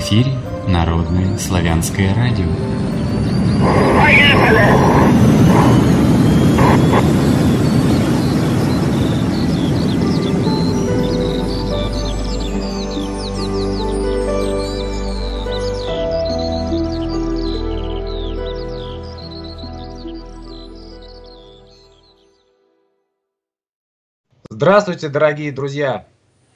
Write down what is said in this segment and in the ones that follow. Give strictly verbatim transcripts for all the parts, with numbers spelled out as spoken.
эфире Народное славянское радио. Поехали! Здравствуйте, дорогие друзья!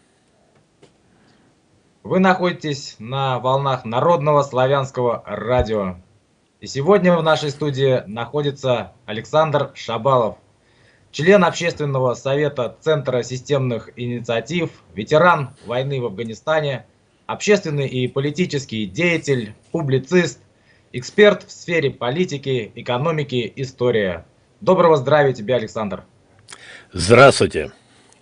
Вы находитесь на волнах Народного славянского радио. И сегодня в нашей студии находится Александр Шабалов, член Общественного совета Центра системных инициатив, ветеран войны в Афганистане, общественный и политический деятель, публицист, эксперт в сфере политики, экономики, истории. Доброго здравия тебе, Александр! Здравствуйте!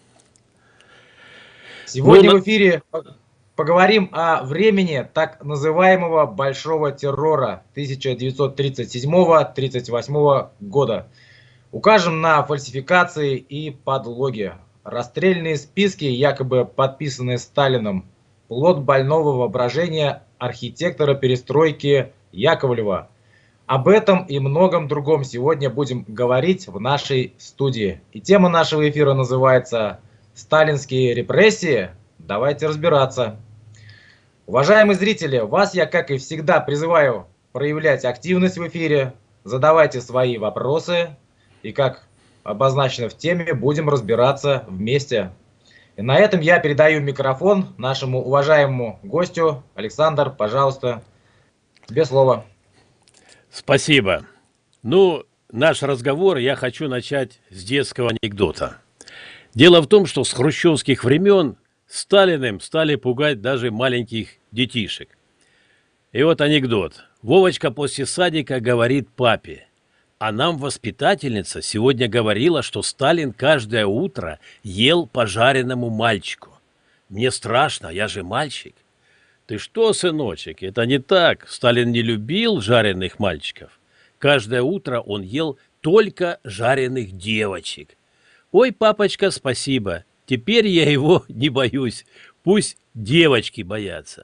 Сегодня ну, в эфире поговорим о времени так называемого Большого террора тысяча девятьсот тридцать седьмого — тридцать восьмого года. Укажем на фальсификации и подлоги. Расстрельные списки, якобы подписанные Сталиным, плод больного воображения архитектора перестройки Яковлева. Об этом и многом другом сегодня будем говорить в нашей студии. И тема нашего эфира называется «Сталинские репрессии». Давайте разбираться. Уважаемые зрители, вас я, как и всегда, призываю проявлять активность в эфире, задавайте свои вопросы, и, как обозначено в теме, будем разбираться вместе. И на этом я передаю микрофон нашему уважаемому гостю. Александр, пожалуйста, тебе слово. Спасибо. Ну, наш разговор я хочу начать с детского анекдота. Дело в том, что с хрущевских времен Сталиным стали пугать даже маленьких детишек. И вот анекдот. Вовочка после садика говорит папе: а нам воспитательница сегодня говорила, что Сталин каждое утро ел по жареному мальчику. Мне страшно, я же мальчик. Ты что, сыночек, это не так. Сталин не любил жареных мальчиков. Каждое утро он ел только жареных девочек. Ой, папочка, спасибо. Теперь я его не боюсь. Пусть девочки боятся.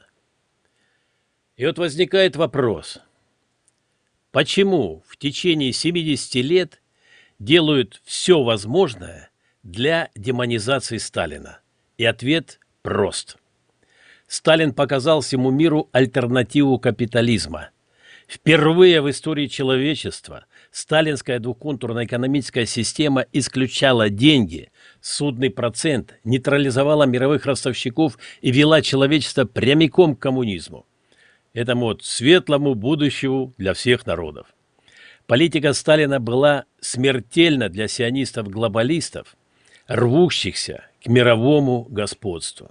И вот возникает вопрос. Почему в течение семидесяти лет делают все возможное для демонизации Сталина? И ответ прост. Сталин показал всему миру альтернативу капитализма. Впервые в истории человечества сталинская двухконтурная экономическая система исключала деньги, судный процент, нейтрализовала мировых ростовщиков и вела человечество прямиком к коммунизму. Этому вот светлому будущему для всех народов. Политика Сталина была смертельна для сионистов-глобалистов, рвущихся к мировому господству.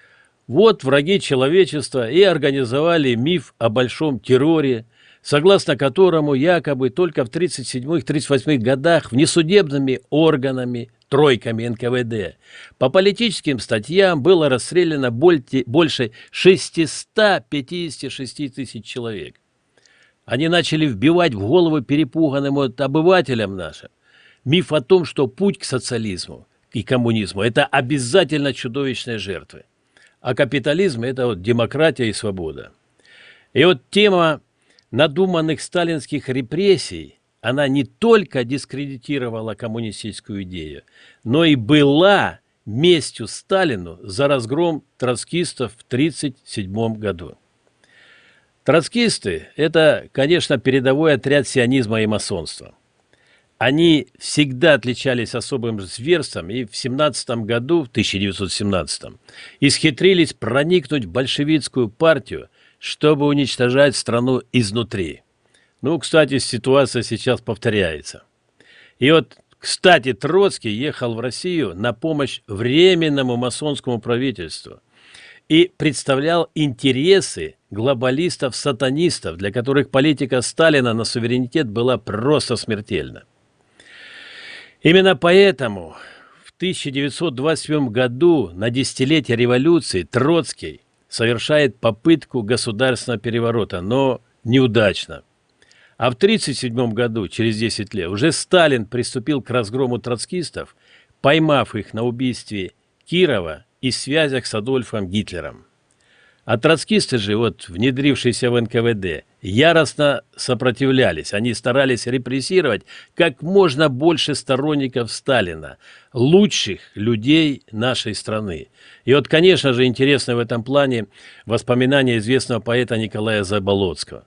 Вот враги человечества и организовали миф о большом терроре, согласно которому якобы только в тридцать седьмых — тридцать восьмых годах внесудебными органами, тройками эн ка вэ дэ, по политическим статьям было расстреляно больше шестисот пятидесяти шести тысяч человек. Они начали вбивать в головы перепуганным вот обывателям нашим миф о том, что путь к социализму и коммунизму – это обязательно чудовищные жертвы. А капитализм – это вот демократия и свобода. И вот тема надуманных сталинских репрессий, она не только дискредитировала коммунистическую идею, но и была местью Сталину за разгром троцкистов в тридцать седьмом году. Троцкисты – это, конечно, передовой отряд сионизма и масонства. Они всегда отличались особым зверством и в семнадцатом году, в тысяча девятьсот семнадцатом, исхитрились проникнуть в большевистскую партию, чтобы уничтожать страну изнутри. Ну, кстати, ситуация сейчас повторяется. И вот, кстати, Троцкий ехал в Россию на помощь Временному масонскому правительству и представлял интересы глобалистов-сатанистов, для которых политика Сталина на суверенитет была просто смертельна. Именно поэтому в тысяча девятьсот двадцать седьмом году на десятилетие революции Троцкий совершает попытку государственного переворота, но неудачно. А в тридцать седьмом году, через десять лет, уже Сталин приступил к разгрому троцкистов, поймав их на убийстве Кирова и связях с Адольфом Гитлером. А троцкисты же, вот, внедрившиеся в эн ка вэ дэ, яростно сопротивлялись. Они старались репрессировать как можно больше сторонников Сталина, лучших людей нашей страны. И вот, конечно же, интересно в этом плане воспоминания известного поэта Николая Заболоцкого.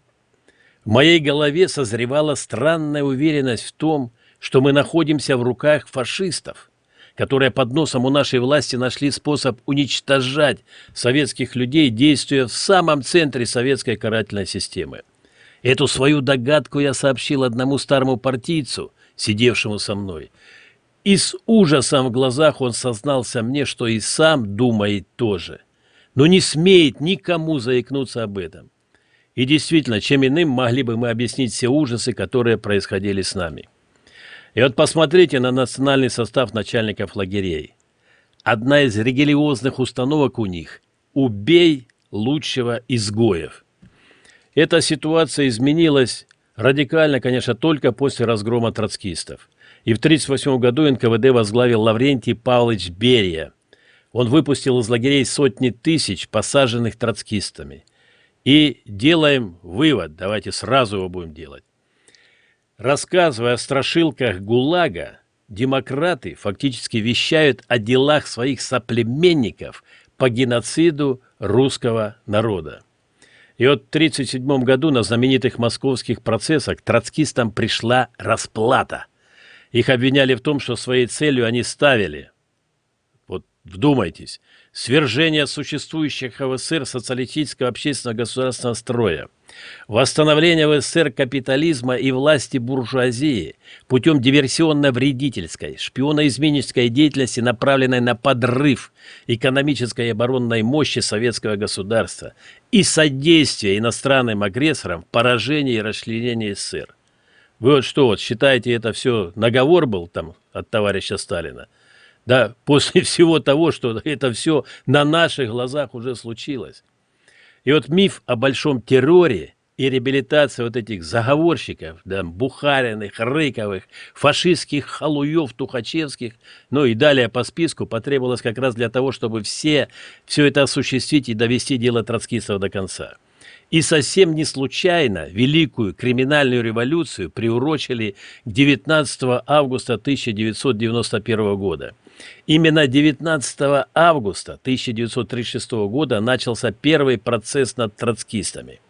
В моей голове созревала странная уверенность в том, что мы находимся в руках фашистов, которые под носом у нашей власти нашли способ уничтожать советских людей, действуя в самом центре советской карательной системы. Эту свою догадку я сообщил одному старому партийцу, сидевшему со мной. И с ужасом в глазах он сознался мне, что и сам думает тоже, но не смеет никому заикнуться об этом. И действительно, чем иным могли бы мы объяснить все ужасы, которые происходили с нами. И вот посмотрите на национальный состав начальников лагерей. Одна из религиозных установок у них – «убей лучшего изгоев». Эта ситуация изменилась радикально, конечно, только после разгрома троцкистов. И в тысяча девятьсот тридцать восьмом году эн ка вэ дэ возглавил Лаврентий Павлович Берия. Он выпустил из лагерей сотни тысяч посаженных троцкистами. И делаем вывод, давайте сразу его будем делать. Рассказывая о страшилках ГУЛАГа, демократы фактически вещают о делах своих соплеменников по геноциду русского народа. И вот в тысяча девятьсот тридцать седьмом году на знаменитых московских процессах к троцкистам пришла расплата. Их обвиняли в том, что своей целью они ставили, вот вдумайтесь, свержение существующих в эс эс эс эр социалистического общественного государственного строя, восстановление в эс эс эс эр капитализма и власти буржуазии путем диверсионно-вредительской, шпионоизменнической деятельности, направленной на подрыв экономической и оборонной мощи советского государства и содействие иностранным агрессорам в поражении и расчленении эс эс эс эр. Вы вот что, вот считаете, это все наговор был там от товарища Сталина? Да, после всего того, что это все на наших глазах уже случилось. И вот миф о большом терроре и реабилитации вот этих заговорщиков, да, Бухариных, Рыковых, фашистских халуев, тухачевских, ну и далее по списку, потребовалось как раз для того, чтобы все, все это осуществить и довести дело троцкистов до конца. И совсем не случайно Великую криминальную революцию приурочили к девятнадцатому августа тысяча девятьсот девяносто первого года. Именно девятнадцатого августа тысяча девятьсот тридцать шестого года начался первый процесс над троцкистами.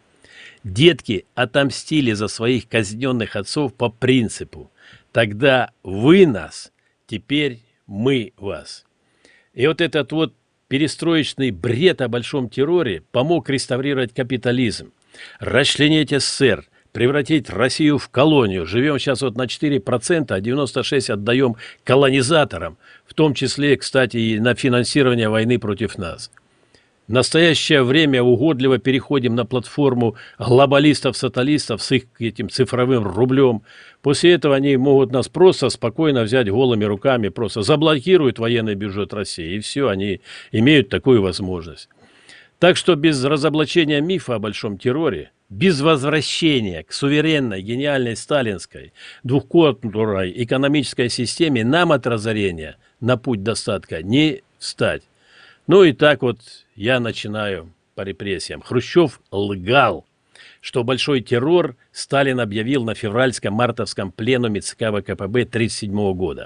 Детки отомстили за своих казненных отцов по принципу «тогда вы нас, теперь мы вас». И вот этот вот перестроечный бред о большом терроре помог реставрировать капитализм, расчленить эс эс эс эр, превратить Россию в колонию. Живем сейчас вот на четыре процента, а девяносто шесть процентов отдаем колонизаторам, в том числе, кстати, и на финансирование войны против нас. В настоящее время угодливо переходим на платформу глобалистов-саталистов с их этим цифровым рублем. После этого они могут нас просто спокойно взять голыми руками, просто заблокируют военный бюджет России, и все, они имеют такую возможность. Так что без разоблачения мифа о большом терроре, без возвращения к суверенной, гениальной сталинской, двухконтурной экономической системе нам от разорения на путь достатка не встать. Ну и так вот я начинаю по репрессиям. Хрущев лгал, что большой террор Сталин объявил на февральско-мартовском пленуме ЦК вэ ка пэ бэ тысяча девятьсот тридцать седьмого года.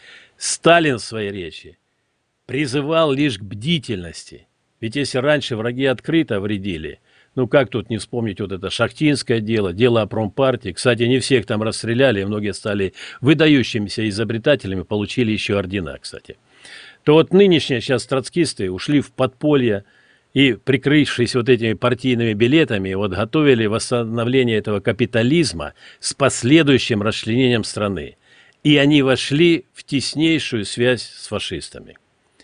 Сталин в своей речи призывал лишь к бдительности. Ведь если раньше враги открыто вредили, ну как тут не вспомнить вот это шахтинское дело, дело о промпартии. Кстати, не всех там расстреляли, многие стали выдающимися изобретателями, получили еще ордена, кстати. То вот нынешние сейчас троцкисты ушли в подполье и, прикрывшись вот этими партийными билетами, вот готовили восстановление этого капитализма с последующим расчленением страны. И они вошли в теснейшую связь с фашистами.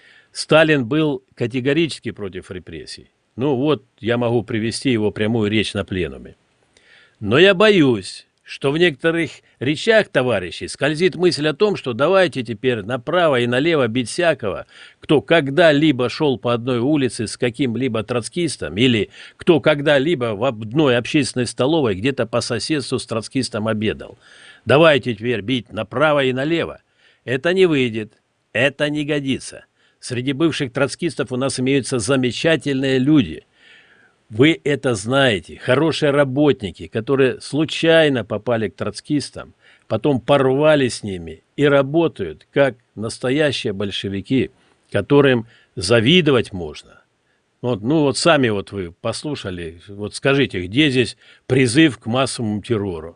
Сталин был категорически против репрессий. Ну вот, я могу привести его прямую речь на пленуме. Но я боюсь, что в некоторых речах товарищей скользит мысль о том, что давайте теперь направо и налево бить всякого, кто когда-либо шел по одной улице с каким-либо троцкистом, или кто когда-либо в одной общественной столовой где-то по соседству с троцкистом обедал. Давайте теперь бить направо и налево. Это не выйдет, это не годится. Среди бывших троцкистов у нас имеются замечательные люди. Вы это знаете. Хорошие работники, которые случайно попали к троцкистам, потом порвали с ними и работают как настоящие большевики, которым завидовать можно. Вот, ну вот сами вот вы послушали, вот скажите, где здесь призыв к массовому террору?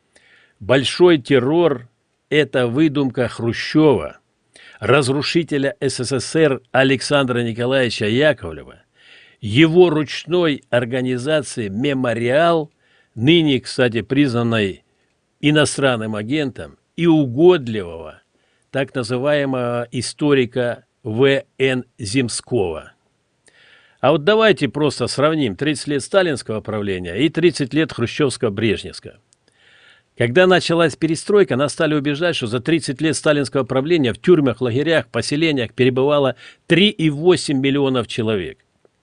Большой террор – это выдумка Хрущева, разрушителя СССР Александра Николаевича Яковлева, его ручной организации «Мемориал», ныне, кстати, признанной иностранным агентом, и угодливого, так называемого историка В Н Земского. А вот давайте просто сравним тридцать лет сталинского правления и тридцать лет хрущевско-брежневского. Когда началась перестройка, нас стали убеждать, что за тридцать лет сталинского правления в тюрьмах, лагерях, поселениях перебывало три и восемь миллионов человек.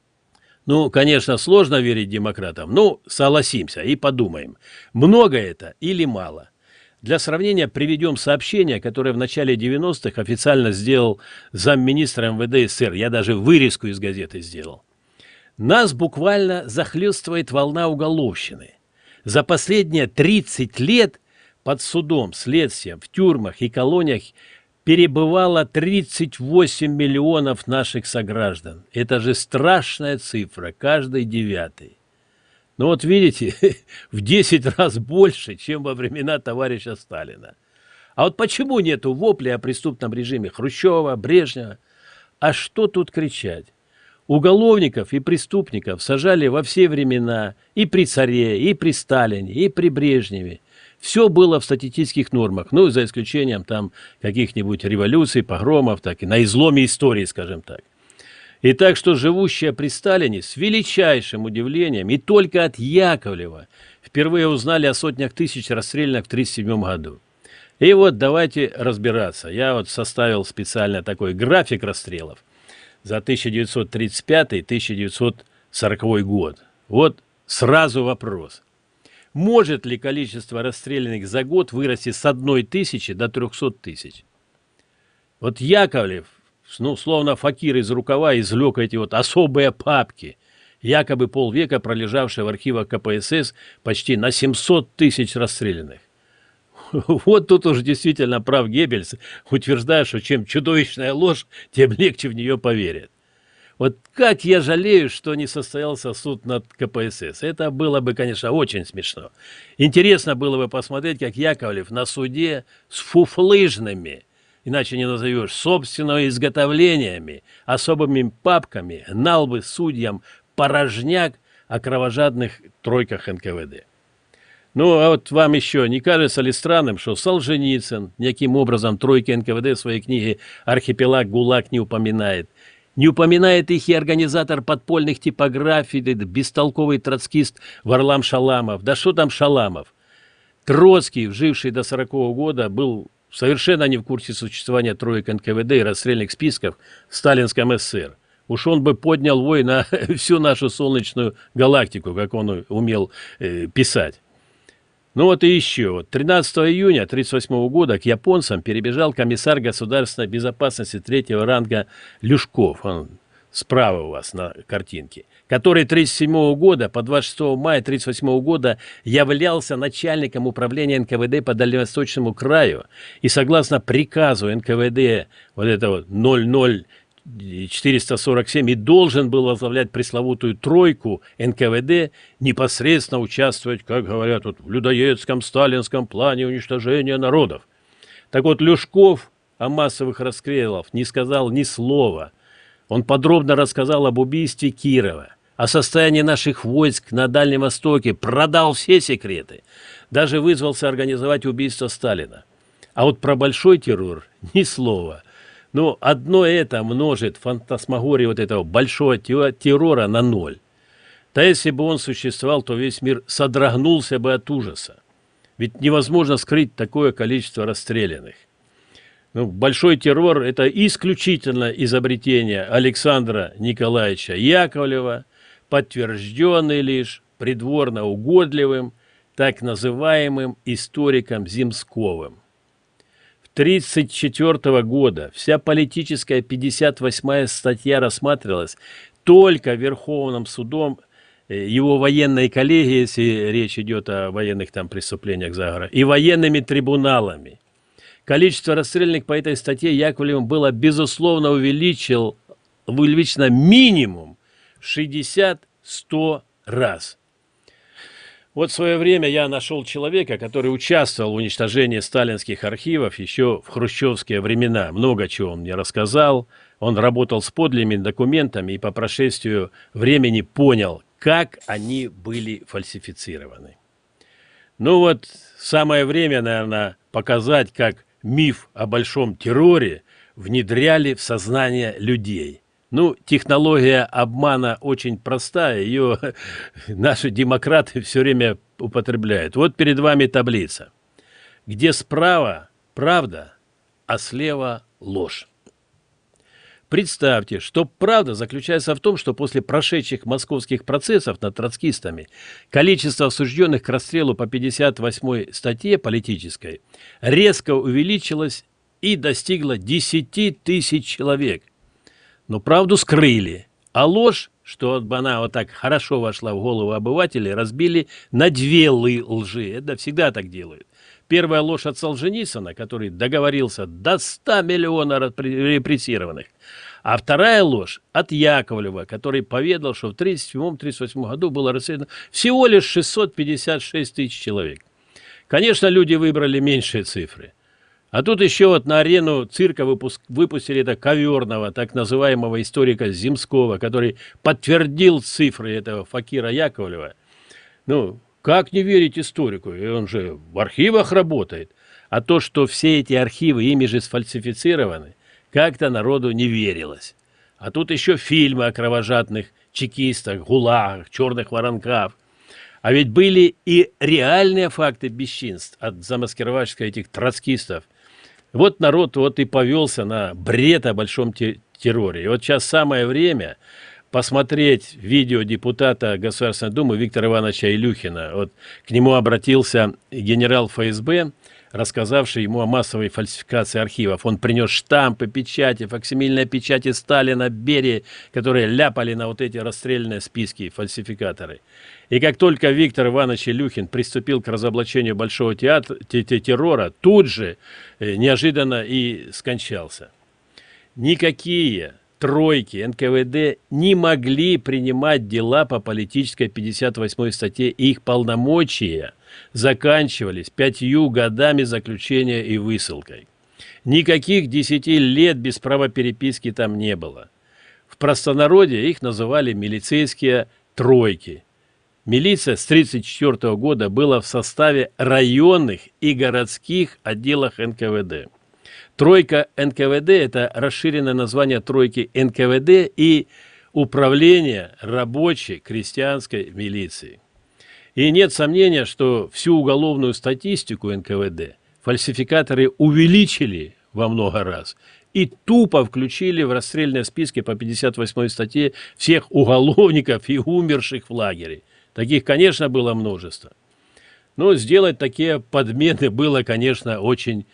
Ну, конечно, сложно верить демократам, но согласимся и подумаем, много это или мало. Для сравнения приведем сообщение, которое в начале девяностых официально сделал замминистра эм вэ дэ эс эс эс эр. Я даже вырезку из газеты сделал. Нас буквально захлестывает волна уголовщины. За последние тридцать лет под судом, следствием, в тюрьмах и колониях перебывало тридцать восемь миллионов наших сограждан. Это же страшная цифра, каждый девятый. Ну вот видите, в десять раз больше, чем во времена товарища Сталина. А вот почему нету вопля о преступном режиме Хрущева, Брежнева? А что тут кричать? Уголовников и преступников сажали во все времена, и при царе, и при Сталине, и при Брежневе. Все было в статистических нормах, ну, за исключением там каких-нибудь революций, погромов, так и на изломе истории, скажем так. И так что живущие при Сталине с величайшим удивлением и только от Яковлева впервые узнали о сотнях тысяч расстрелянных в тридцать седьмом году. И вот давайте разбираться. Я вот составил специально такой график расстрелов за тысяча девятьсот тридцать пятый — тысяча девятьсот сороковой год. Вот сразу вопрос. Может ли количество расстрелянных за год вырасти с одной тысячи до трехсот тысяч? Вот Яковлев, ну, словно факир из рукава, извлек эти вот особые папки, якобы полвека пролежавшие в архивах ка пэ эс эс почти на семьсот тысяч расстрелянных. Вот тут уж действительно прав Геббельс, утверждая, что чем чудовищная ложь, тем легче в нее поверят. Вот как я жалею, что не состоялся суд над ка пэ эс эс. Это было бы, конечно, очень смешно. Интересно было бы посмотреть, как Яковлев на суде с фуфлыжными, иначе не назовешь, собственного изготовлениями, особыми папками гнал бы судьям порожняк о кровожадных тройках эн ка вэ дэ. Ну, а вот вам еще не кажется ли странным, что Солженицын неким образом тройки эн ка вэ дэ в своей книге «Архипелаг ГУЛАГ» не упоминает? Не упоминает их и организатор подпольных типографий, бестолковый троцкист Варлам Шаламов. Да что там Шаламов? Троцкий, живший до сорокового года, был совершенно не в курсе существования троек эн ка вэ дэ и расстрельных списков в сталинском эс эс эс эр. Уж он бы поднял вой на всю нашу солнечную галактику, как он умел э, писать. Ну вот и еще. Вот тринадцатого июня тысяча девятьсот тридцать восьмого года к японцам перебежал комиссар государственной безопасности третьего ранга Люшков. Он справа у вас на картинке. Который тридцать седьмого года по двадцать шестого мая тридцать восьмого года являлся начальником управления эн ка вэ дэ по Дальневосточному краю. И согласно приказу эн ка вэ дэ вот этого ноль ноль четыреста сорок семь и должен был возглавлять пресловутую тройку эн ка вэ дэ, непосредственно участвовать, как говорят, вот, в людоедском сталинском плане уничтожения народов. Так вот, Люшков о массовых расстрелах не сказал ни слова. Он подробно рассказал об убийстве Кирова, о состоянии наших войск на Дальнем Востоке, продал все секреты, даже вызвался организовать убийство Сталина. А вот про большой террор ни слова. Но одно это множит фантасмагорию вот этого большого террора на ноль. Да если бы он существовал, то весь мир содрогнулся бы от ужаса. Ведь невозможно скрыть такое количество расстрелянных. Ну, большой террор – это исключительно изобретение Александра Николаевича Яковлева, подтвержденный лишь придворно угодливым, так называемым историком Земсковым. тысяча девятьсот тридцать четвёртого года вся политическая пятьдесят восьмая статья рассматривалась только Верховным судом его военной коллегией, если речь идет о военных там преступлениях заговора, и военными трибуналами. Количество расстрелянных по этой статье Яковлевым было, безусловно, увеличил, увеличено минимум в шестьдесят-сто раз. Вот в свое время я нашел человека, который участвовал в уничтожении сталинских архивов еще в хрущевские времена. Много чего он мне рассказал. Он работал с подлинными документами и по прошествию времени понял, как они были фальсифицированы. Ну вот, самое время, наверное, показать, как миф о большом терроре внедряли в сознание людей. Ну, технология обмана очень простая, ее наши демократы все время употребляют. Вот перед вами таблица, где справа правда, а слева ложь. Представьте, что правда заключается в том, что после прошедших московских процессов над троцкистами количество осужденных к расстрелу по пятьдесят восьмой статье политической резко увеличилось и достигло десяти тысяч человек. Но правду скрыли, а ложь, что она вот так хорошо вошла в голову обывателей, разбили на две лжи. Это всегда так делают. Первая ложь от Солженицына, который договорился до ста миллионов репрессированных. А вторая ложь от Яковлева, который поведал, что в тридцать седьмом — тридцать восьмом году было расстреляно всего лишь шестьсот пятьдесят шесть тысяч человек. Конечно, люди выбрали меньшие цифры. А тут еще вот на арену цирка выпуск, выпустили это коверного, так называемого историка Земского, который подтвердил цифры этого факира Яковлева. Ну, как не верить историку? И он же в архивах работает. А то, что все эти архивы ими же сфальсифицированы, как-то народу не верилось. А тут еще фильмы о кровожадных чекистах, гулагах, черных воронках. А ведь были и реальные факты бесчинств от замаскировщиков этих троцкистов. Вот народ вот и повелся на бред о большом терроре. И вот сейчас самое время посмотреть видео депутата Государственной Думы Виктора Ивановича Илюхина. Вот к нему обратился генерал эф эс бэ, рассказавший ему о массовой фальсификации архивов. Он принес штампы, печати, факсимильные печати Сталина, Берии, которые ляпали на вот эти расстрельные списки фальсификаторы. И как только Виктор Иванович Илюхин приступил к разоблачению большого театра, террора, тут же неожиданно и скончался. Никакие тройки эн ка вэ дэ не могли принимать дела по политической пятьдесят восьмой статье, и их полномочия заканчивались пятью годами заключения и высылкой. Никаких десяти лет без права переписки там не было. В простонародье их называли милицейские тройки. Милиция с тысяча девятьсот тридцать четвёртого года была в составе районных и городских отделов эн ка вэ дэ. Тройка эн ка вэ дэ – это расширенное название тройки эн ка вэ дэ и Управление рабочей крестьянской милиции. И нет сомнения, что всю уголовную статистику эн ка вэ дэ фальсификаторы увеличили во много раз и тупо включили в расстрельные списки по пятьдесят восьмой статье всех уголовников и умерших в лагере. Таких, конечно, было множество. Но сделать такие подмены было, конечно, очень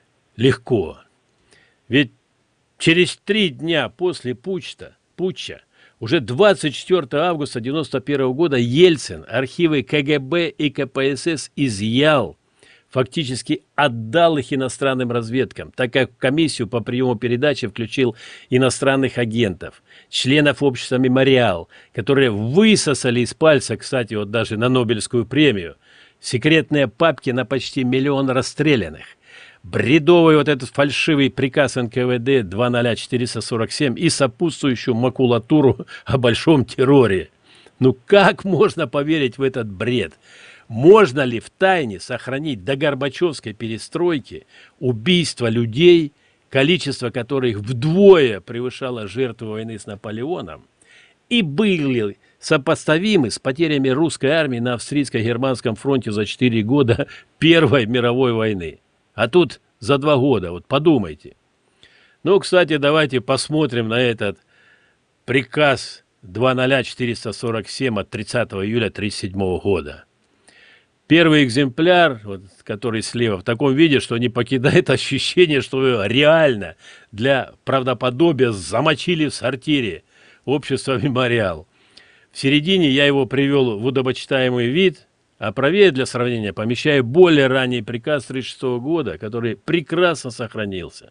легко. Ведь через три дня после путча, путча уже двадцать четвёртого августа девяносто первого года Ельцин архивы ка гэ бэ и ка пэ эс эс изъял, фактически отдал их иностранным разведкам, так как в комиссию по приему передачи включил иностранных агентов, членов общества «Мемориал», которые высосали из пальца, кстати, вот даже на Нобелевскую премию, секретные папки на почти миллион расстрелянных, бредовый вот этот фальшивый приказ эн ка вэ дэ два ноль четыреста сорок семь и сопутствующую макулатуру о большом терроре. Ну как можно поверить в этот бред? Можно ли в тайне сохранить до Горбачевской перестройки убийство людей, количество которых вдвое превышало жертвы войны с Наполеоном, и были сопоставимы с потерями русской армии на австрийско-германском фронте за четыре года Первой мировой войны? А тут за два года, вот подумайте. Ну, кстати, давайте посмотрим на этот приказ два ноль четыреста сорок семь от тридцатого июля тысяча девятьсот тридцать седьмого года. Первый экземпляр, вот, который слева, в таком виде, что не покидает ощущение, что его реально для правдоподобия замочили в сортире общества «Мемориал». В середине я его привел в удобочитаемый вид, а правее для сравнения помещаю более ранний приказ тысяча девятьсот тридцать шестого года, который прекрасно сохранился.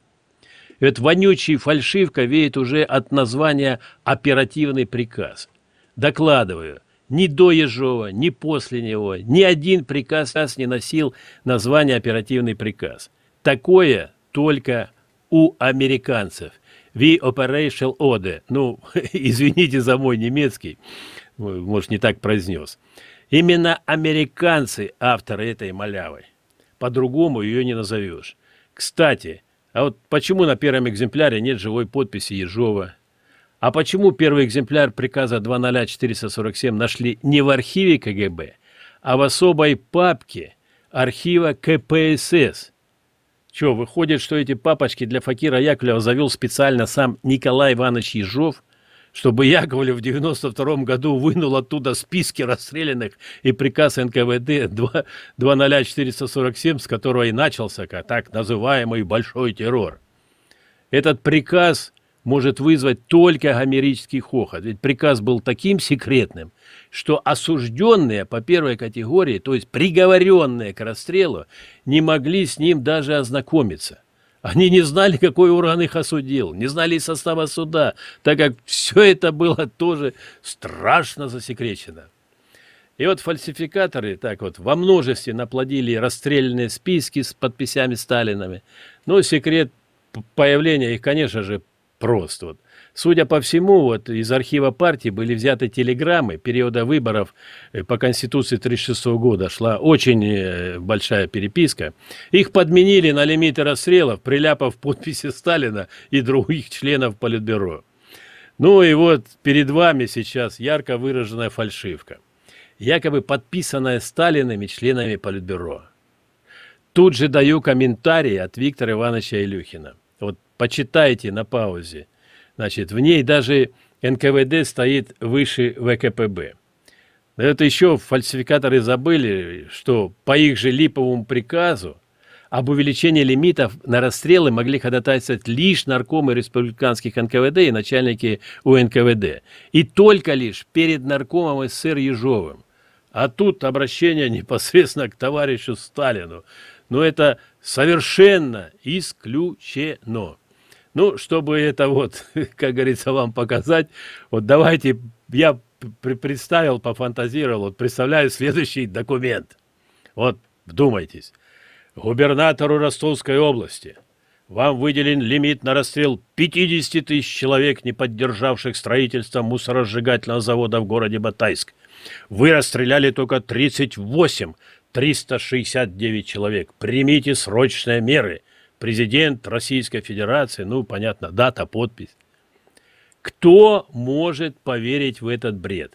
И вот вонючий фальшивка веет уже от названия «оперативный приказ». Докладываю, ни до Ежова, ни после него, ни один приказ не носил название «оперативный приказ». Такое только у американцев. We Operational Order. Ну, извините за мой немецкий, может, не так произнес. Именно американцы авторы этой малявы. По-другому ее не назовешь. Кстати, а вот почему на первом экземпляре нет живой подписи Ежова? А почему первый экземпляр приказа два ноль четыреста сорок семь нашли не в архиве ка гэ бэ, а в особой папке архива ка пэ эс эс? Че, выходит, что эти папочки для Факира Яковлева завел специально сам Николай Иванович Ежов, чтобы Яковлев в девяносто втором году вынул оттуда списки расстрелянных и приказ эн ка вэ дэ два ноль четыреста сорок семь, с которого и начался так называемый большой террор. Этот приказ может вызвать только гомерический хохот, ведь приказ был таким секретным, что осужденные по первой категории, то есть приговоренные к расстрелу, не могли с ним даже ознакомиться. Они не знали, какой орган их осудил, не знали состава суда, так как все это было тоже страшно засекречено. И вот фальсификаторы так вот во множестве наплодили расстрельные списки с подписями Сталинами. Но секрет появления их, конечно же, прост. Вот. Судя по всему, вот из архива партии были взяты телеграммы периода выборов по Конституции тысяча девятьсот тридцать шестого года. Шла очень большая переписка. Их подменили на лимиты расстрелов, приляпав подписи Сталина и других членов Политбюро. Ну и вот перед вами сейчас ярко выраженная фальшивка, якобы подписанная Сталиным и членами Политбюро. Тут же даю комментарий от Виктора Ивановича Илюхина. Вот почитайте на паузе. Значит, в ней даже эн ка вэ дэ стоит выше вэ ка пэ бэ. Это еще фальсификаторы забыли, что по их же липовому приказу об увеличении лимитов на расстрелы могли ходатайствовать лишь наркомы республиканских эн ка вэ дэ и начальники у эн ка вэ дэ. И только лишь перед наркомом эс эс эс эр Ежовым. А тут обращение непосредственно к товарищу Сталину. Но это совершенно исключено. Ну, чтобы это вот, как говорится, вам показать, вот давайте, я представил, пофантазировал, вот представляю следующий документ. Вот, вдумайтесь. Губернатору Ростовской области вам выделен лимит на расстрел пятидесяти тысяч человек, не поддержавших строительство мусоросжигательного завода в городе Батайск. Вы расстреляли только тридцать восемь тысяч триста шестьдесят девять человек. Примите срочные меры. Президент Российской Федерации, ну, понятно, дата, подпись. Кто может поверить в этот бред?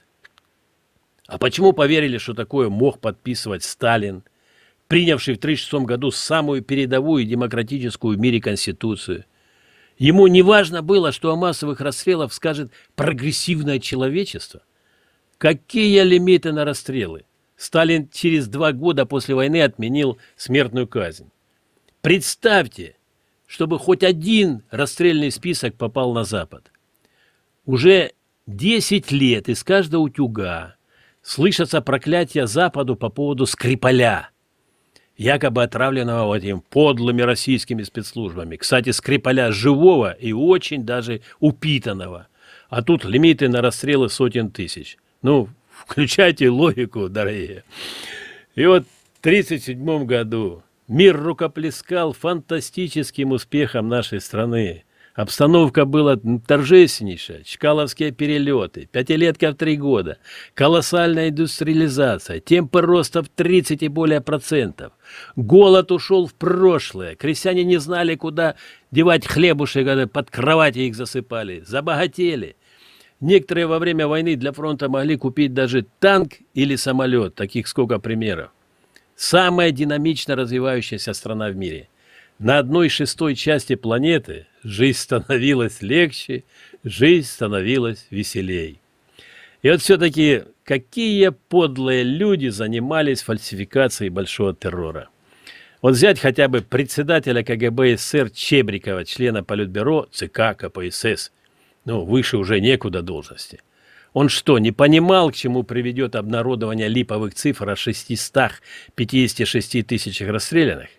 А почему поверили, что такое мог подписывать Сталин, принявший в тысяча девятьсот тридцать шестом году самую передовую демократическую в мире Конституцию? Ему не важно было, что о массовых расстрелах скажет прогрессивное человечество. Какие лимиты на расстрелы? Сталин через два года после войны отменил смертную казнь. Представьте, чтобы хоть один расстрельный список попал на Запад. Уже десять лет из каждого утюга слышатся проклятия Западу по поводу Скрипаля, якобы отравленного этим подлыми российскими спецслужбами. Кстати, Скрипаля живого и очень даже упитанного. А тут лимиты на расстрелы сотен тысяч. Ну, включайте логику, дорогие. И вот в тридцать седьмом году мир рукоплескал фантастическим успехом нашей страны. Обстановка была торжественнейшая. Чкаловские перелеты, пятилетка в три года, колоссальная индустриализация, темпы роста в тридцать и более процентов. Голод ушел в прошлое. Крестьяне не знали, куда девать хлебушек, когда под кровати их засыпали. Забогатели. Некоторые во время войны для фронта могли купить даже танк или самолет. Таких сколько примеров. Самая динамично развивающаяся страна в мире. На одной шестой части планеты жизнь становилась легче, жизнь становилась веселей. И вот все-таки какие подлые люди занимались фальсификацией большого террора. Вот взять хотя бы председателя ка гэ бэ эс эс эс эр Чебрикова, члена Политбюро ЦК ка пэ эс эс, ну, выше уже некуда должности. Он что, не понимал, к чему приведет обнародование липовых цифр о шестистах пятидесяти шести тысячах расстрелянных?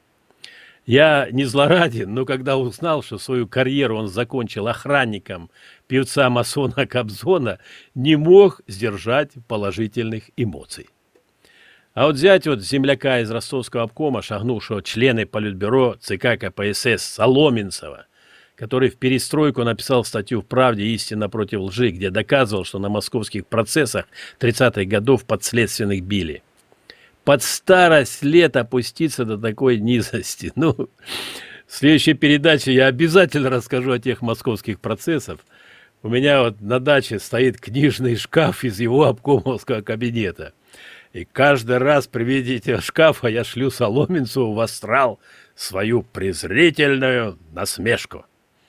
Я не злораден, но когда узнал, что свою карьеру он закончил охранником певца-масона Кобзона, не мог сдержать положительных эмоций. А вот взять вот земляка из ростовского обкома, шагнувшего члены Политбюро ЦК КПСС Соломенцева, который в перестройку написал статью в «Правде. Истина против лжи», где доказывал, что на московских процессах тридцатых годов подследственных били. Под старость лет опуститься до такой низости. Ну, в следующей передаче я обязательно расскажу о тех московских процессах. У меня вот на даче стоит книжный шкаф из его обкомовского кабинета. И каждый раз при виде этого шкафа я шлю Соломенцеву в астрал свою презрительную насмешку.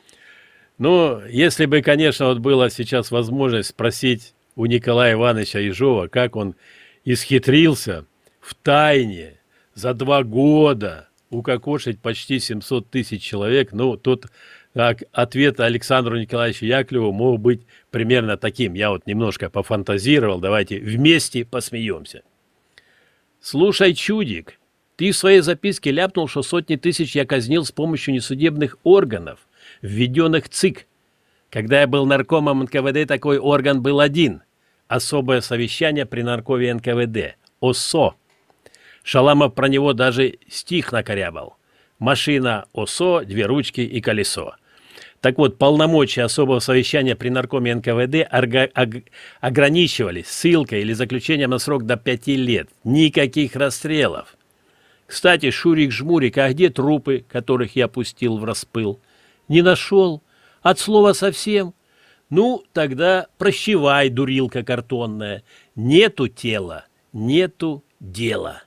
Ну, если бы, конечно, вот была сейчас возможность спросить у Николая Ивановича Ежова, как он исхитрился в тайне за два года укокошить почти семьсот тысяч человек, ну, тут так, ответ Александру Николаевичу Яковлеву мог быть примерно таким. Я вот немножко пофантазировал, давайте вместе посмеемся. Слушай, чудик, ты в своей записке ляпнул, что сотни тысяч я казнил с помощью несудебных органов, введенных ЦИК. Когда я был наркомом эн ка вэ дэ, такой орган был один. Особое совещание при наркове эн ка вэ дэ. ОСО. Шаламов про него даже стих накорябал. Машина ОСО, две ручки и колесо. Так вот, полномочия особого совещания при наркоме эн ка вэ дэ ограничивались ссылкой или заключением на срок до пяти лет. Никаких расстрелов. Кстати, Шурик-жмурик, а где трупы, которых я пустил в распыл? Не нашел. От слова совсем. Ну, тогда прощевай, дурилка картонная. Нету тела, нету дела.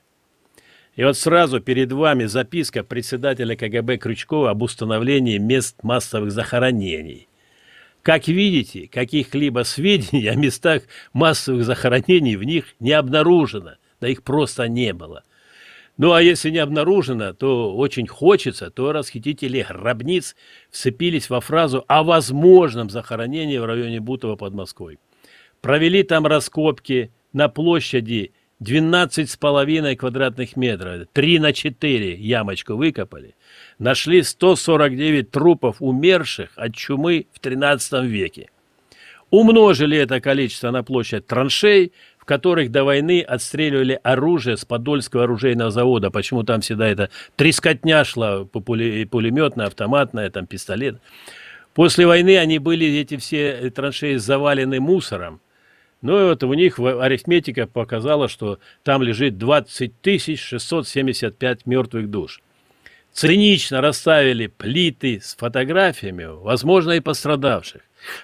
И вот сразу перед вами записка председателя ка гэ бэ Крючкова об установлении мест массовых захоронений. Как видите, каких-либо сведений о местах массовых захоронений в них не обнаружено, да их просто не было. Ну а если не обнаружено, то очень хочется, то расхитители гробниц вцепились во фразу о возможном захоронении в районе Бутово под Москвой. Провели там раскопки на площади двенадцать с половиной квадратных метров, три на четыре ямочку выкопали, нашли сто сорок девять трупов умерших от чумы в тринадцатом веке. Умножили это количество на площадь траншей, в которых до войны отстреливали оружие с Подольского оружейного завода. Почему там всегда это трескотня шла, пулеметная, автоматная, там пистолет. После войны они были, эти все траншеи, завалены мусором. Ну и вот у них арифметика показала, что там лежит двадцать тысяч шестьсот семьдесят пять мертвых душ. Цинично расставили плиты с фотографиями, возможно, и пострадавших.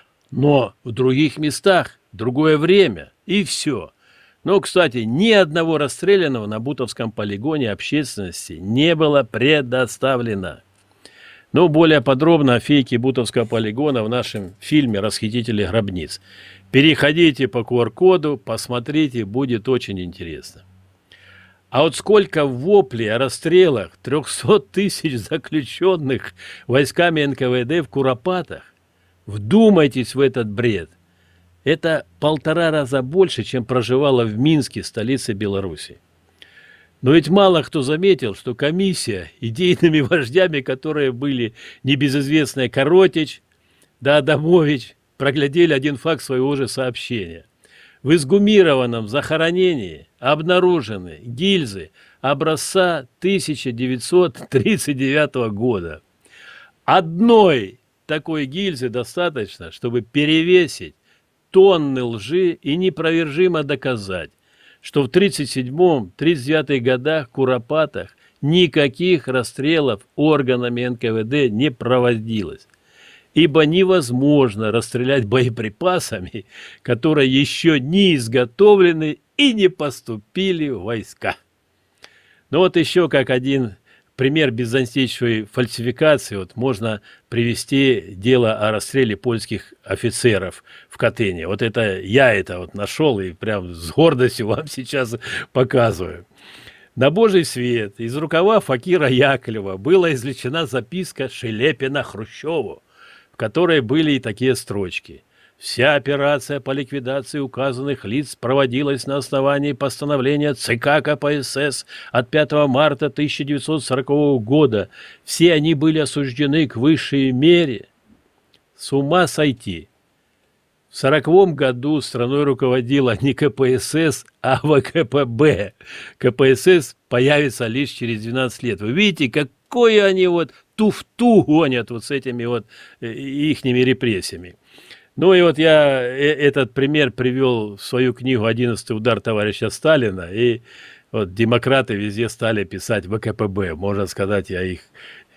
Но в других местах, другое время, и все. Но, кстати, ни одного расстрелянного на Бутовском полигоне общественности не было предоставлено. Но более подробно о фейке Бутовского полигона в нашем фильме «Расхитители гробниц». Переходите по ку ар коду, посмотрите, будет очень интересно. А вот сколько воплей о расстрелах трехсот тысяч заключенных войсками эн ка вэ дэ в Куропатах. Вдумайтесь в этот бред. Это полтора раза больше, чем проживало в Минске, столице Беларуси. Но ведь мало кто заметил, что комиссия, идейными вождями, которые были небезызвестные Коротич да Адамович, проглядели один факт своего же сообщения. В эксгумированном захоронении обнаружены гильзы образца тысяча девятьсот тридцать девятого года. Одной такой гильзы достаточно, чтобы перевесить тонны лжи и непровержимо доказать, что в тридцать седьмом — тридцать девятом годах в Куропатах никаких расстрелов органами эн ка вэ дэ не проводилось. Ибо невозможно расстрелять боеприпасами, которые еще не изготовлены и не поступили в войска. Ну вот еще как один пример беззастенчивой фальсификации, вот можно привести дело о расстреле польских офицеров в Катыни. Вот это я это вот нашел и прям с гордостью вам сейчас показываю. На божий свет из рукава Факира Яковлева была извлечена записка Шелепина Хрущеву, в которой были и такие строчки. Вся операция по ликвидации указанных лиц проводилась на основании постановления ЦК КПСС от пятого марта тысяча девятьсот сорокового года. Все они были осуждены к высшей мере. С ума сойти! В сороковом году страной руководила не КПСС, а ВКПБ. КПСС появится лишь через двенадцать лет. Вы видите, какое они вот туфту гонят вот с этими вот ихними репрессиями. Ну и вот я этот пример привел в свою книгу «Одиннадцатый удар товарища Сталина», и вот демократы везде стали писать ВКПБ. Можно сказать, я их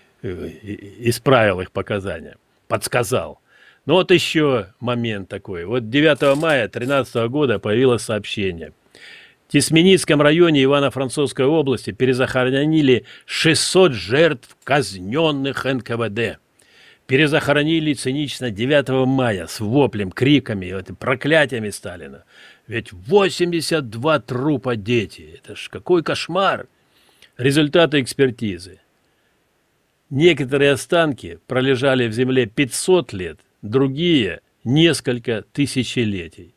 исправил, их показания, подсказал. Ну вот еще момент такой. Вот девятого мая две тысячи тринадцатого года появилось сообщение. В Тисменицком районе Ивано-Франковской области перезахоронили шестьсот жертв казненных эн ка вэ дэ. Перезахоронили цинично девятого мая с воплем, криками, вот, проклятиями Сталина. Ведь восемьдесят два трупа дети. Это ж какой кошмар. Результаты экспертизы. Некоторые останки пролежали в земле пятьсот лет, другие несколько тысячелетий.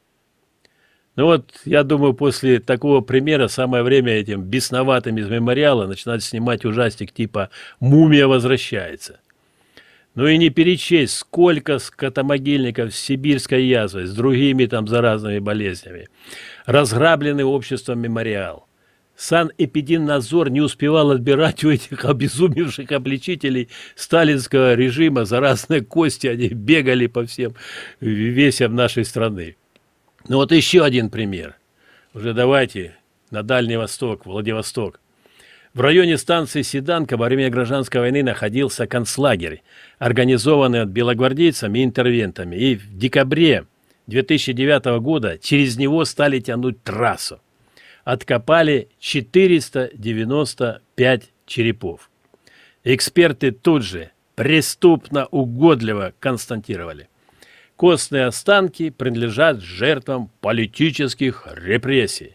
Ну вот, я думаю, после такого примера самое время этим бесноватым из мемориала начинать снимать ужастик типа «Мумия возвращается». Ну и не перечесть, сколько скотомогильников с сибирской язвой, с другими там заразными болезнями. Разграбленный обществом мемориал. Санэпидемнадзор не успевал отбирать у этих обезумевших обличителей сталинского режима заразные кости, они бегали по всем весям нашей страны. Ну вот еще один пример. Уже давайте на Дальний Восток, Владивосток. В районе станции Седанка во время гражданской войны находился концлагерь, организованный от белогвардейцами и интервентами. И в декабре две тысячи девятого года через него стали тянуть трассу. Откопали четыреста девяносто пять черепов. Эксперты тут же преступно угодливо констатировали. Костные останки принадлежат жертвам политических репрессий.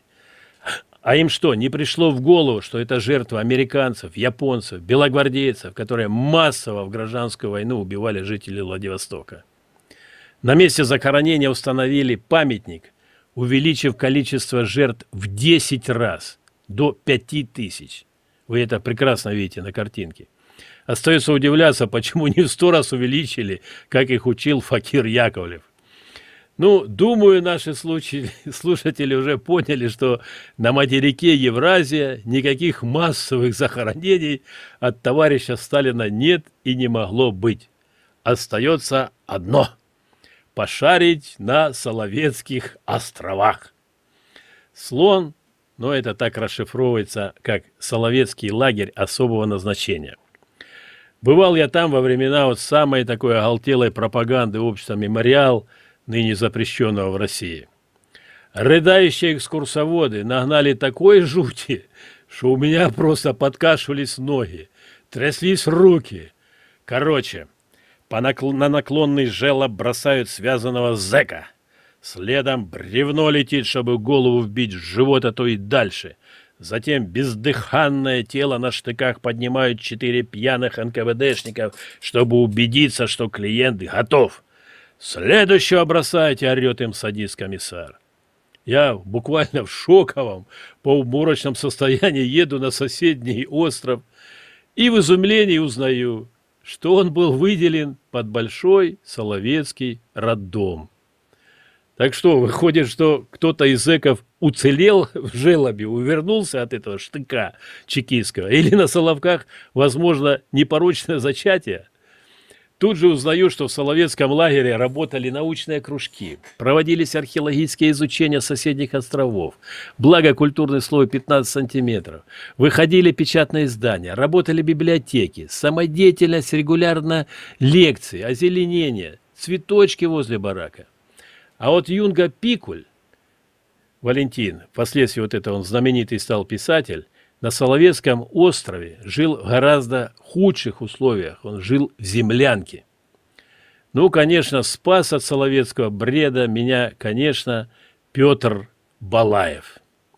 А им что, не пришло в голову, что это жертвы американцев, японцев, белогвардейцев, которые массово в гражданскую войну убивали жителей Владивостока? На месте захоронения установили памятник, увеличив количество жертв в десять раз, до пяти тысяч. Вы это прекрасно видите на картинке. Остается удивляться, почему не в сто раз увеличили, как их учил Факир Яковлев. Ну, думаю, наши слушатели уже поняли, что на материке Евразия никаких массовых захоронений от товарища Сталина нет и не могло быть. Остается одно – пошарить на Соловецких островах. Слон, но это так расшифровывается, как Соловецкий лагерь особого назначения. Бывал я там во времена вот самой такой оголтелой пропаганды общества «Мемориал», ныне запрещенного в России. Рыдающие экскурсоводы нагнали такой жути, что у меня просто подкашивались ноги, тряслись руки. Короче, по накл- на наклонный желоб бросают связанного зэка. Следом бревно летит, чтобы голову вбить в живот, а то и дальше. Затем бездыханное тело на штыках поднимают четыре пьяных эн ка вэ дэшников, чтобы убедиться, что клиент готов. «Следующего бросайте!» — орет им садист-комиссар. Я буквально в шоковом, полуморочном состоянии еду на соседний остров и в изумлении узнаю, что он был выделен под большой Соловецкий роддом. Так что, выходит, что кто-то из зэков уцелел в желобе, увернулся от этого штыка чекистского, или на Соловках, возможно, непорочное зачатие? Тут же узнаю, что в Соловецком лагере работали научные кружки, проводились археологические изучения соседних островов, благо культурный слой пятнадцать сантиметров, выходили печатные издания, работали библиотеки, самодеятельность, регулярно лекции, озеленение, цветочки возле барака. А вот Юнга Пикуль, Валентин, впоследствии вот это он знаменитый стал писатель, на Соловецком острове жил в гораздо худших условиях. Он жил в землянке. Ну, конечно, спас от соловецкого бреда меня, конечно, Петр Балаев.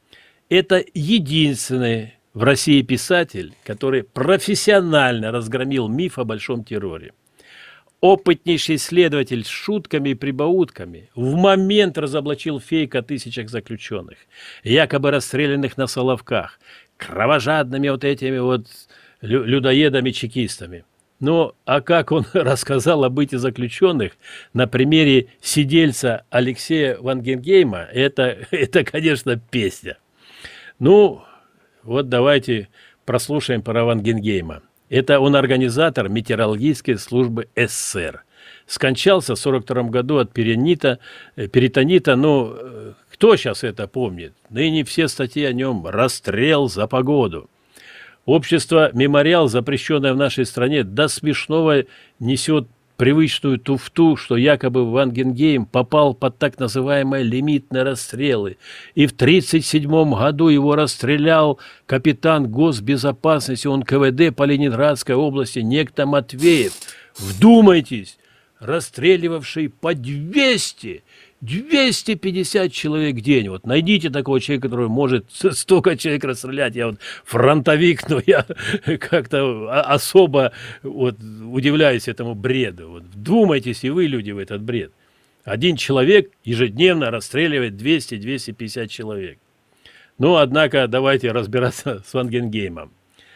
Это единственный в России писатель, который профессионально разгромил миф о большом терроре. Опытнейший следователь с шутками и прибаутками в момент разоблачил фейк о тысячах заключенных, якобы расстрелянных на Соловках, кровожадными вот этими вот людоедами-чекистами. Ну, а как он рассказал о быте заключенных на примере сидельца Алексея Вангенгейма, это, это, конечно, песня. Ну, вот давайте прослушаем про Вангенгейма. Это он организатор метеорологической службы СССР. Скончался в сорок втором году от перитонита. перитонита. Ну, кто сейчас это помнит? Ныне все статьи о нем «Расстрел за погоду». Общество «Мемориал», запрещенное в нашей стране, до смешного несет привычную туфту, что якобы Вангенгейм попал под так называемые лимитные расстрелы. И в тысяча девятьсот тридцать седьмом году его расстрелял капитан госбезопасности эн ка вэ дэ по Ленинградской области некто Матвеев. Вдумайтесь, расстреливавший по двести, двести пятьдесят человек в день. Вот найдите такого человека, который может столько человек расстрелять. Я вот фронтовик, но я как-то особо вот удивляюсь этому бреду. Вот вдумайтесь и вы, люди, в этот бред. Один человек ежедневно расстреливает двести — двести пятьдесят человек. Но, однако, давайте разбираться с Вангенгеймом.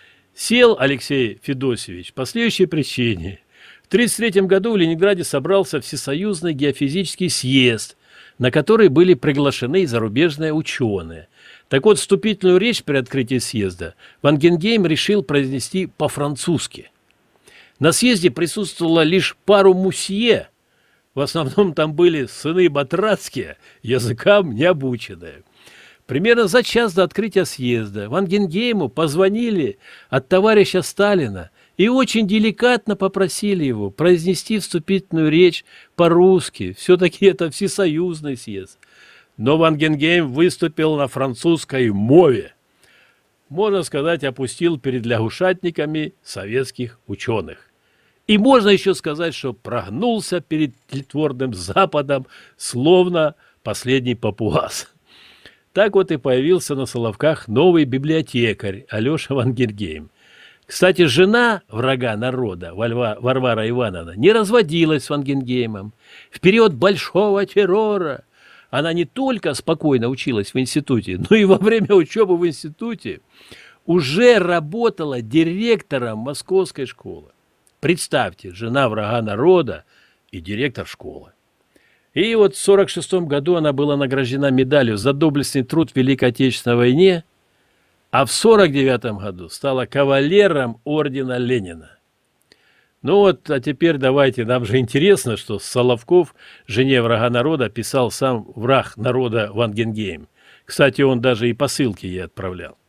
Сел Алексей Федосеевич по следующей причине. В тысяча девятьсот тридцать третьем году в Ленинграде собрался Всесоюзный геофизический съезд, на который были приглашены зарубежные ученые. Так вот, вступительную речь при открытии съезда Вангенгейм решил произнести по-французски. На съезде присутствовало лишь пару мусье, в основном там были сыны батрацкие, языкам не обученные. Примерно за час до открытия съезда Вангенгейму позвонили от товарища Сталина и очень деликатно попросили его произнести вступительную речь по-русски. Все-таки это всесоюзный съезд. Но Вангенгейм выступил на французской мове. Можно сказать, опустил перед лягушатниками советских ученых. И можно еще сказать, что прогнулся перед тлетворным Западом, словно последний папуас. Так вот и появился на Соловках новый библиотекарь Алеша Вангенгейм. Кстати, жена врага народа, Варвара Ивановна, не разводилась с Вангенгеймом. В период большого террора она не только спокойно училась в институте, но и во время учебы в институте уже работала директором московской школы. Представьте, жена врага народа и директор школы. И вот в сорок шестом году она была награждена медалью за доблестный труд в Великой Отечественной войне, а в сорок девятом году стала кавалером ордена Ленина. Ну вот, а теперь давайте, нам же интересно, что Соловков, жене врага народа, писал сам враг народа Вангенгейм. Кстати, он даже и посылки ей отправлял.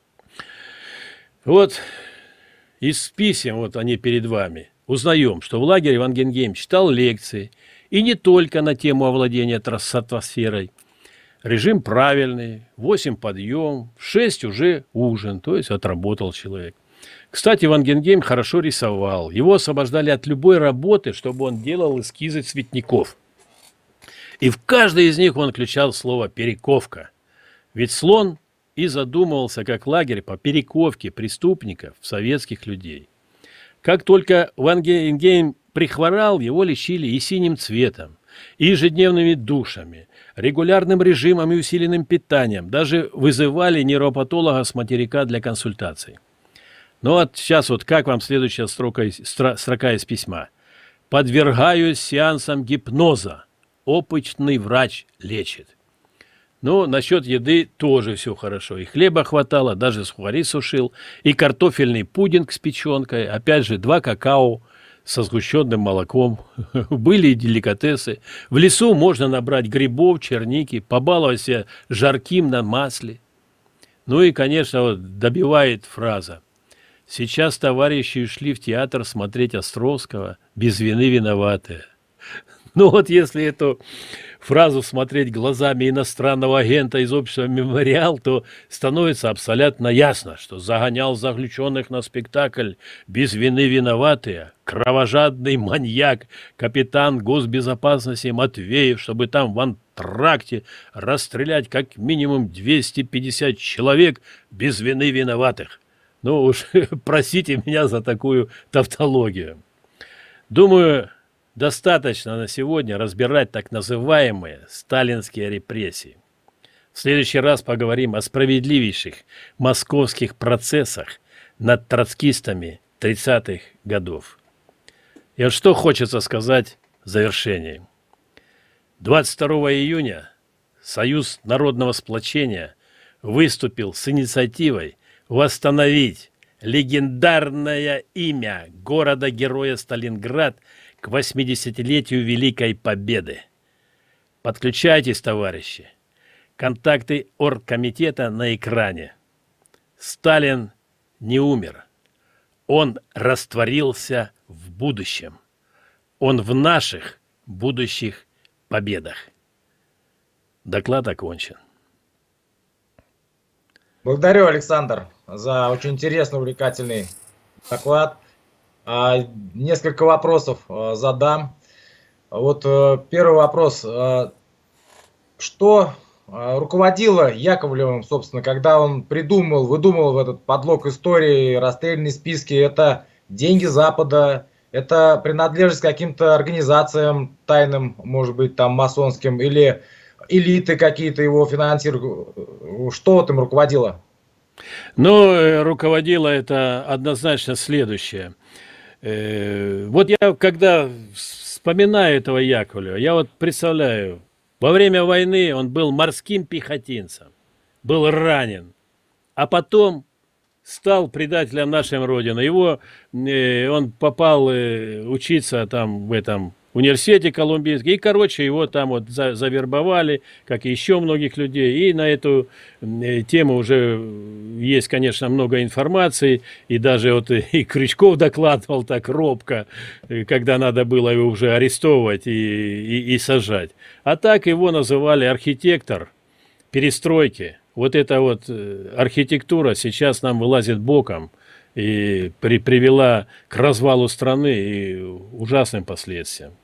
Вот из писем, вот они перед вами, узнаем, что в лагере Вангенгейм читал лекции, и не только на тему овладения стратосферой. Режим правильный, в восемь подъем, в шесть уже ужин, то есть отработал человек. Кстати, Вангенгейм хорошо рисовал. Его освобождали от любой работы, чтобы он делал эскизы цветников. И в каждой из них он включал слово «перековка». Ведь слон и задумывался как лагерь по перековке преступников в советских людей. Как только Вангенгейм прихворал, его лечили и синим цветом, и ежедневными душами, регулярным режимом и усиленным питанием. Даже вызывали нейропатолога с материка для консультаций. Ну вот сейчас вот как вам следующая строка, строка из письма. «Подвергаюсь сеансам гипноза. Опытный врач лечит». Ну, насчет еды тоже все хорошо. И хлеба хватало, даже сухари сушил, и картофельный пудинг с печенкой, опять же, два какао со сгущенным молоком. Были и деликатесы. В лесу можно набрать грибов, черники, побаловать себя жарким на масле. Ну и, конечно, вот добивает фраза. Сейчас товарищи ушли в театр смотреть Островского, без вины виноватые. Ну вот если эту фразу смотреть глазами иностранного агента из общества «Мемориал», то становится абсолютно ясно, что загонял заключенных на спектакль без вины виноватые кровожадный маньяк, капитан госбезопасности Матвеев, чтобы там в антракте расстрелять как минимум двести пятьдесят человек без вины виноватых. Ну уж простите меня за такую тавтологию. Думаю, достаточно на сегодня разбирать так называемые сталинские репрессии. В следующий раз поговорим о справедливейших московских процессах над троцкистами тридцатых годов. И вот что хочется сказать в завершении. двадцать второго июня Союз народного сплочения выступил с инициативой восстановить легендарное имя города-героя Сталинград к восьмидесятилетию Великой Победы. Подключайтесь, товарищи. Контакты оргкомитета на экране. Сталин не умер. Он растворился в будущем. Он в наших будущих победах. Доклад окончен. Благодарю, Александр, за очень интересный, увлекательный доклад. А, Несколько вопросов а, задам. Вот э, первый вопрос. А, Что а, руководило Яковлевым, собственно, когда он придумал, выдумал этот подлог истории, расстрельные списки? Это деньги Запада, это принадлежность к каким-то организациям тайным, может быть, там масонским, или элиты какие-то его финансируют? Что вот им руководило? Ну, э, руководило это однозначно следующее. Э, Вот я, когда вспоминаю этого Яковлева, я вот представляю, во время войны он был морским пехотинцем, был ранен, а потом стал предателем нашей Родины. Его, э, он попал э, учиться там в этом университете Колумбийском, и, короче, его там вот за, завербовали, как и еще многих людей, и на эту э, тему уже есть, конечно, много информации, и даже вот и Крючков докладывал так робко, э, когда надо было его уже арестовывать и, и, и сажать. А так его называли архитектор перестройки. Вот эта вот э, архитектура сейчас нам вылазит боком и при, привела к развалу страны и ужасным последствиям.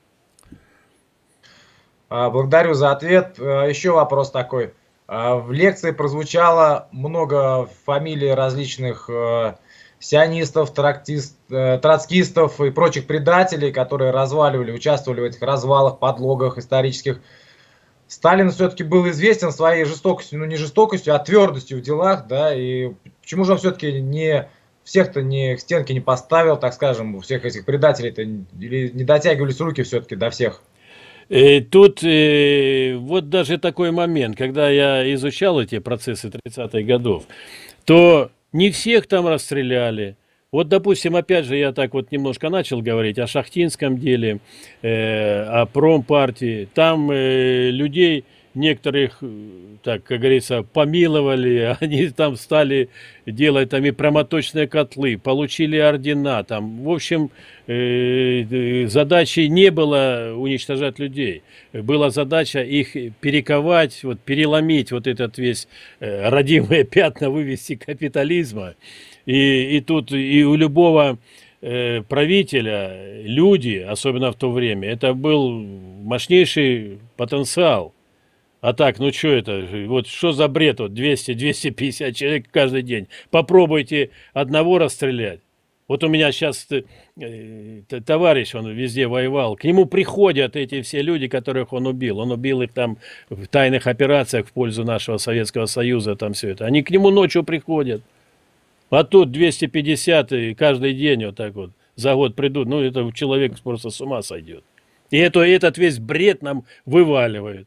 А, Благодарю за ответ. А, Еще вопрос такой. А, В лекции прозвучало много фамилий различных э, сионистов, трактист- э, троцкистов и прочих предателей, которые разваливали, участвовали в этих развалах, подлогах исторических. Сталин все-таки был известен своей жестокостью, ну не жестокостью, а твердостью в делах, да, и почему же он все-таки не всех-то не к стенке не поставил, так скажем, у всех этих предателей-то, или не дотягивались руки все-таки до всех? Э, Тут э, вот даже такой момент, когда я изучал эти процессы тридцатых годов, то не всех там расстреляли. Вот, допустим, опять же, я так вот немножко начал говорить о шахтинском деле, э, о промпартии. Там э, людей некоторых, э, так как говорится, помиловали, они там стали делать там и промоточные котлы, получили ордена там. В общем, э, э, задачи не было уничтожать людей. Была задача их перековать, вот, переломить вот этот весь э, родимые пятна, вывести капитализма. И, и тут и у любого э, правителя люди, особенно в то время, это был мощнейший потенциал. А так, ну что это? Вот что за бред? Вот двести — двести пятьдесят человек каждый день. Попробуйте одного расстрелять. Вот у меня сейчас э, товарищ, он везде воевал, к нему приходят эти все люди, которых он убил. Он убил их там в тайных операциях в пользу нашего Советского Союза, там все это. Они к нему ночью приходят. А тут двести пятьдесят и каждый день вот так вот за год придут. Ну, это человек просто с ума сойдет. И это, этот весь бред нам вываливают.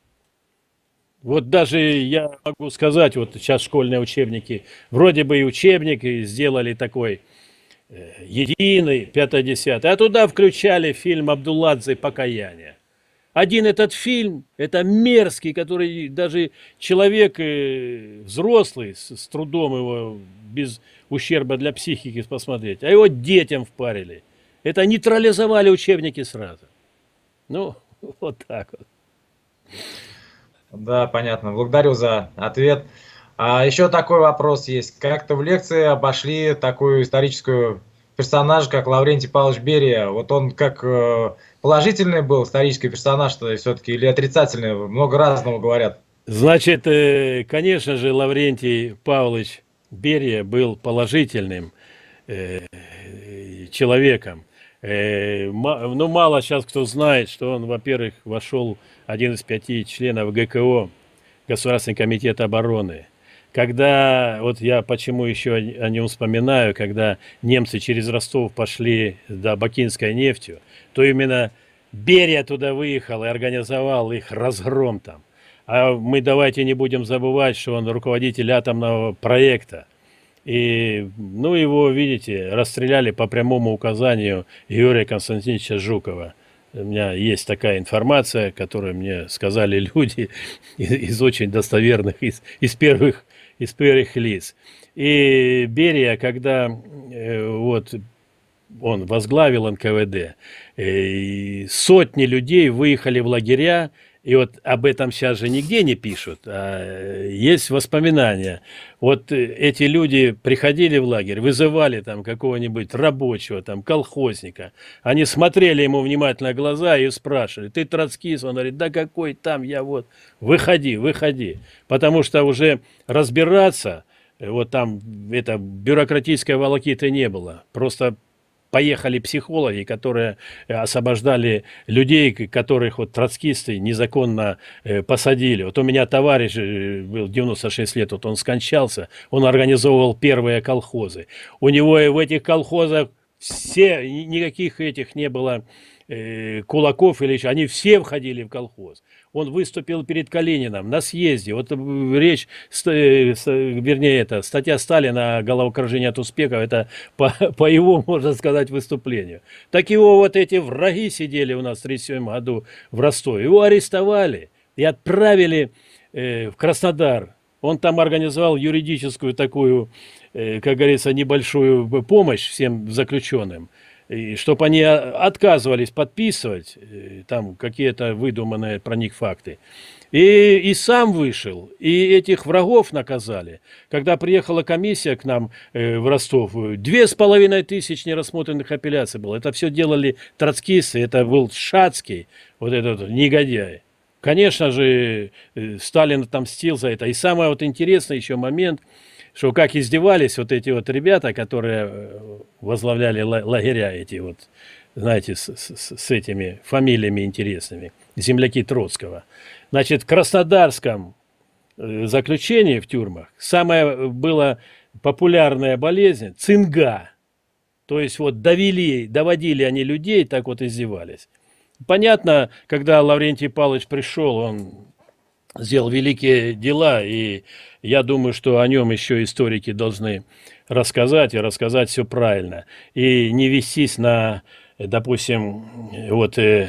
Вот даже я могу сказать, вот сейчас школьные учебники, вроде бы и учебник и сделали такой э, единый, пятое-десятое, а туда включали фильм Абдуладзе «Покаяние». Один этот фильм, это мерзкий, который даже человек э, взрослый, с, с трудом его, без ущерба для психики посмотреть, а его детям впарили. Это нейтрализовали учебники сразу. Ну, вот так вот. Да, понятно. Благодарю за ответ. А еще такой вопрос есть. Как-то в лекции обошли такую историческую персонаж, как Лаврентий Павлович Берия. Вот он как э, положительный был исторический персонаж-то все-таки или отрицательный? Много разного говорят. Значит, э, конечно же, Лаврентий Павлович Берия был положительным э, человеком. Э, ну, мало сейчас кто знает, что он, во-первых, вошел один из пяти членов ГКО, Государственный комитет обороны. Когда, вот я почему еще о нем вспоминаю, когда немцы через Ростов пошли до Бакинской нефтью, то именно Берия туда выехал и организовал их разгром там. А мы давайте не будем забывать, что он руководитель атомного проекта. И, ну, его, видите, расстреляли по прямому указанию Юрия Константиновича Жукова. У меня есть такая информация, которую мне сказали люди из, из очень достоверных, из, из, первых, из первых лиц. И Берия, когда э, вот он возглавил эн ка вэ дэ, э, сотни людей выехали в лагеря. И вот об этом сейчас же нигде не пишут, а есть воспоминания. Вот эти люди приходили в лагерь, вызывали там какого-нибудь рабочего, там, колхозника. Они смотрели ему внимательно в глаза и спрашивали: ты троцкист? Он говорит: да какой там, я вот, выходи, выходи. Потому что уже разбираться, вот там, это бюрократической волокиты не было. Просто поехали психологи, которые освобождали людей, которых вот троцкисты незаконно э, посадили. Вот у меня товарищ был девяносто шесть лет, вот он скончался, он организовывал первые колхозы. У него и в этих колхозах все, никаких этих не было э, кулаков или еще, они все входили в колхоз. Он выступил перед Калининым на съезде. Вот речь, вернее, это статья Сталина о головокружении от успехов, это по, по его, можно сказать, выступлению. Так его вот эти враги сидели у нас в тысяча девятьсот тридцать седьмом году в Ростове. Его арестовали и отправили э, в Краснодар. Он там организовал юридическую такую, э, как говорится, небольшую помощь всем заключенным. И чтобы они отказывались подписывать э, там какие-то выдуманные про них факты. И, и сам вышел, и этих врагов наказали. Когда приехала комиссия к нам э, в Ростов, две с половиной тысячи нерассмотренных апелляций было. Это все делали троцкисты, это был Шацкий, вот этот негодяй. Конечно же, э, Сталин отомстил за это. И самый вот интересный еще момент, что как издевались вот эти вот ребята, которые возглавляли лагеря эти вот, знаете, с, с, с этими фамилиями интересными, земляки Троцкого. Значит, в Краснодарском заключении в тюрьмах самая была популярная болезнь – цинга. То есть вот довели, доводили они людей, так вот издевались. Понятно, когда Лаврентий Павлович пришел, он сделал великие дела, и я думаю, что о нем еще историки должны рассказать, и рассказать все правильно. И не вестись на, допустим, вот э,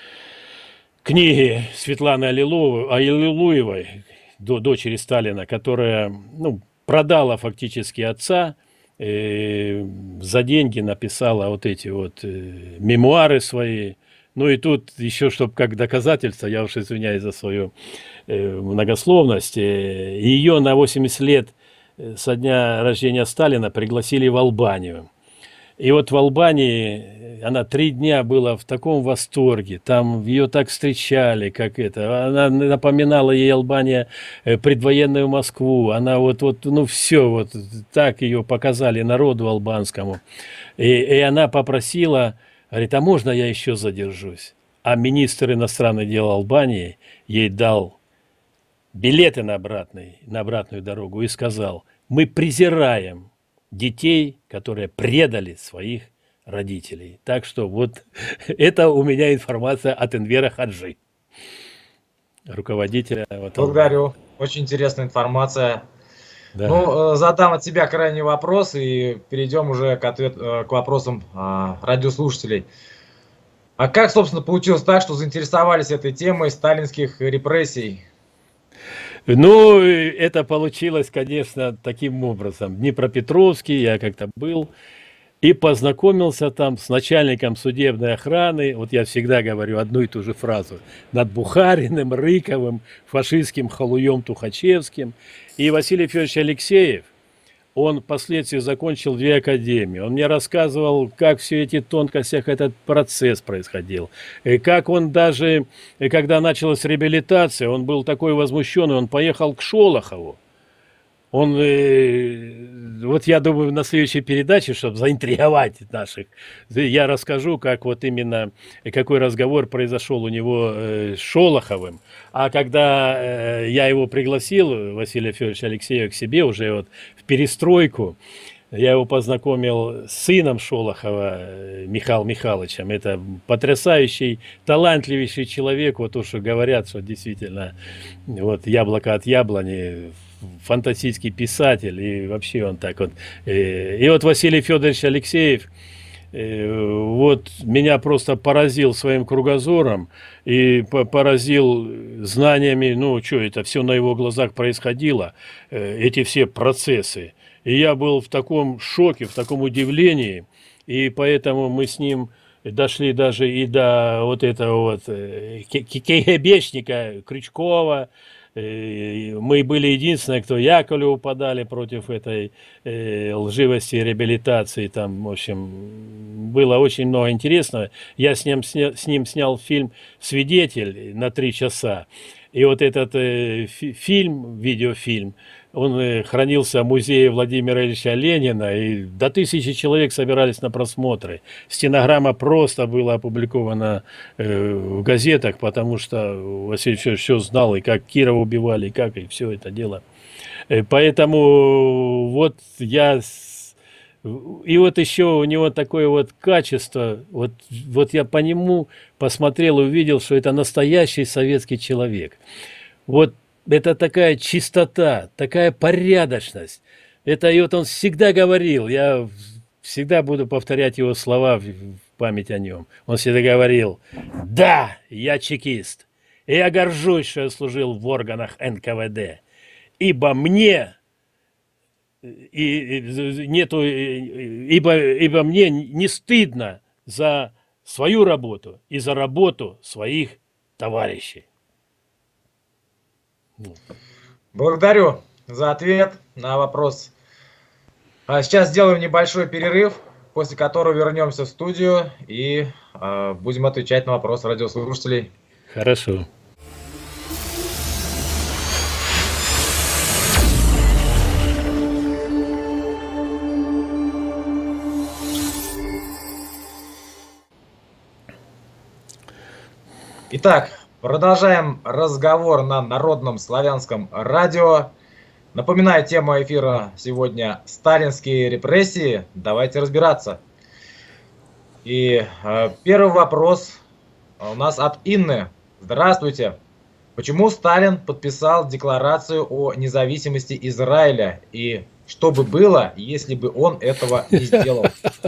книги Светланы Аллилуевой, дочери Сталина, которая, ну, продала фактически отца, э, за деньги написала вот эти вот э, мемуары свои. Ну и тут еще, чтобы как доказательство, я уж извиняюсь за свою э, многословность, э, ее на восемьдесят лет со дня рождения Сталина пригласили в Албанию. И вот в Албании она три дня была в таком восторге, там ее так встречали, как это, она напоминала ей Албания предвоенную Москву, она вот, вот ну все, вот так ее показали народу албанскому. И, и она попросила... Говорит, а можно я еще задержусь? А министр иностранных дел Албании ей дал билеты на, обратный, на обратную дорогу и сказал: мы презираем детей, которые предали своих родителей. Так что вот это у меня информация от Энвера Хаджи, руководителя. Вот, благодарю, очень интересная информация. Да. Ну, задам от себя крайний вопрос и перейдем уже к, ответ, к вопросам а, радиослушателей. А как, собственно, получилось так, что заинтересовались этой темой сталинских репрессий? Ну, это получилось, конечно, таким образом. Днепропетровский, я как-то был и познакомился там с начальником судебной охраны. Вот я всегда говорю одну и ту же фразу: над Бухариным, Рыковым, фашистским халуем Тухачевским. И Василий Федорович Алексеев, он впоследствии закончил две академии. Он мне рассказывал, как все эти тонкости, как этот процесс происходил. И как он даже, когда началась реабилитация, он был такой возмущенный, он поехал к Шолохову. Он, э, вот я думаю, на следующей передаче, чтобы заинтриговать наших, я расскажу, как вот именно, какой разговор произошел у него э, с Шолоховым. А когда э, я его пригласил, Василия Федоровича Алексеева, к себе уже вот в перестройку, я его познакомил с сыном Шолохова, э, Михаилом Михайловичем. Это потрясающий, талантливейший человек, вот то, что говорят, что действительно, вот яблоко от яблони, фантастический писатель, и вообще он так вот. И вот Василий Федорович Алексеев вот меня просто поразил своим кругозором и поразил знаниями, ну, что это все на его глазах происходило, эти все процессы. И я был в таком шоке, в таком удивлении, и поэтому мы с ним дошли даже и до вот этого вот КГБшника Крючкова. Мы были единственные, кто Яковлеву подали против этой э, лживости и реабилитации. Там, в общем, было очень много интересного. Я с ним, сня, с ним снял фильм «Свидетель» на три часа. И вот этот э, фи фильм, видеофильм, он э, хранился в музее Владимира Ильича Ленина, и до тысячи человек собирались на просмотры. Стенограмма просто была опубликована э, в газетах, потому что Василий Федорович все знал, и как Кирова убивали, и как, и все это дело. Э, поэтому вот я... И вот еще у него такое вот качество, вот, вот я по нему посмотрел и увидел, что это настоящий советский человек. Вот это такая чистота, такая порядочность. Это и вот он всегда говорил, я всегда буду повторять его слова в память о нем. Он всегда говорил: да, я чекист, и я горжусь, что я служил в органах эн ка вэ дэ, ибо мне... И нету, ибо, ибо мне не стыдно за свою работу и за работу своих товарищей. Благодарю за ответ на вопрос. А сейчас сделаем небольшой перерыв, после которого вернемся в студию и э, будем отвечать на вопросы радиослушателей. Хорошо. Итак, продолжаем разговор на Народном славянском радио. Напоминаю, тема эфира сегодня — сталинские репрессии. Давайте разбираться. И э, первый вопрос у нас от Инны. Здравствуйте. Почему Сталин подписал декларацию о независимости Израиля? И что бы было, если бы он этого не сделал?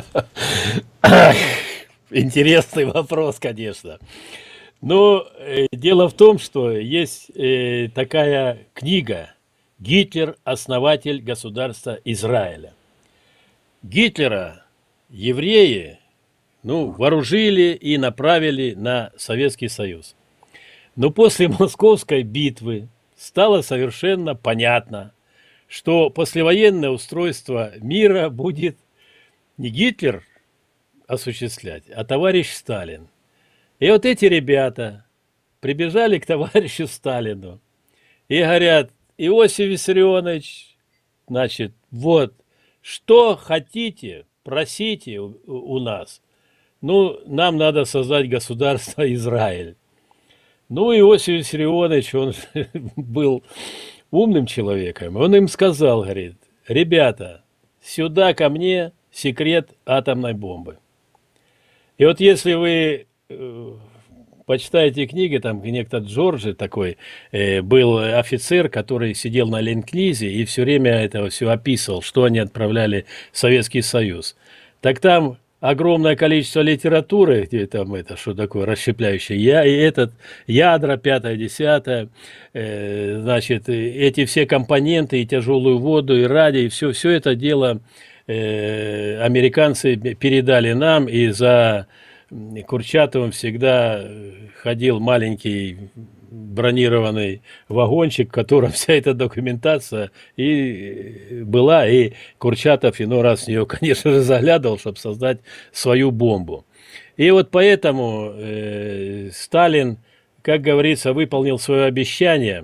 Интересный вопрос, конечно. Но э, дело в том, что есть э, такая книга «Гитлер, основатель государства Израиля». Гитлера евреи, ну, вооружили и направили на Советский Союз. Но после Московской битвы стало совершенно понятно, что послевоенное устройство мира будет не Гитлер осуществлять, а товарищ Сталин. И вот эти ребята прибежали к товарищу Сталину и говорят: Иосиф Виссарионович, значит, вот, что хотите, просите у, у нас. Ну, нам надо создать государство Израиль. Ну, Иосиф Виссарионович, он был умным человеком. Он им сказал, говорит: ребята, сюда ко мне секрет атомной бомбы. И вот если вы почитайте книги, там некто Джорджи такой э, был офицер, который сидел на ленд-лизе и все время это все описывал, что они отправляли в Советский Союз. Так там огромное количество литературы, где там это, что такое расщепляющее, я, и этот, ядра, пятое, десятое, э, значит, эти все компоненты, и тяжелую воду, и радио, и все, все это дело э, американцы передали нам, и за Курчатовым всегда ходил маленький бронированный вагончик, в котором вся эта документация и была, и Курчатов иной раз в нее, конечно же, заглядывал, чтобы создать свою бомбу. И вот поэтому э, Сталин, как говорится, выполнил свое обещание,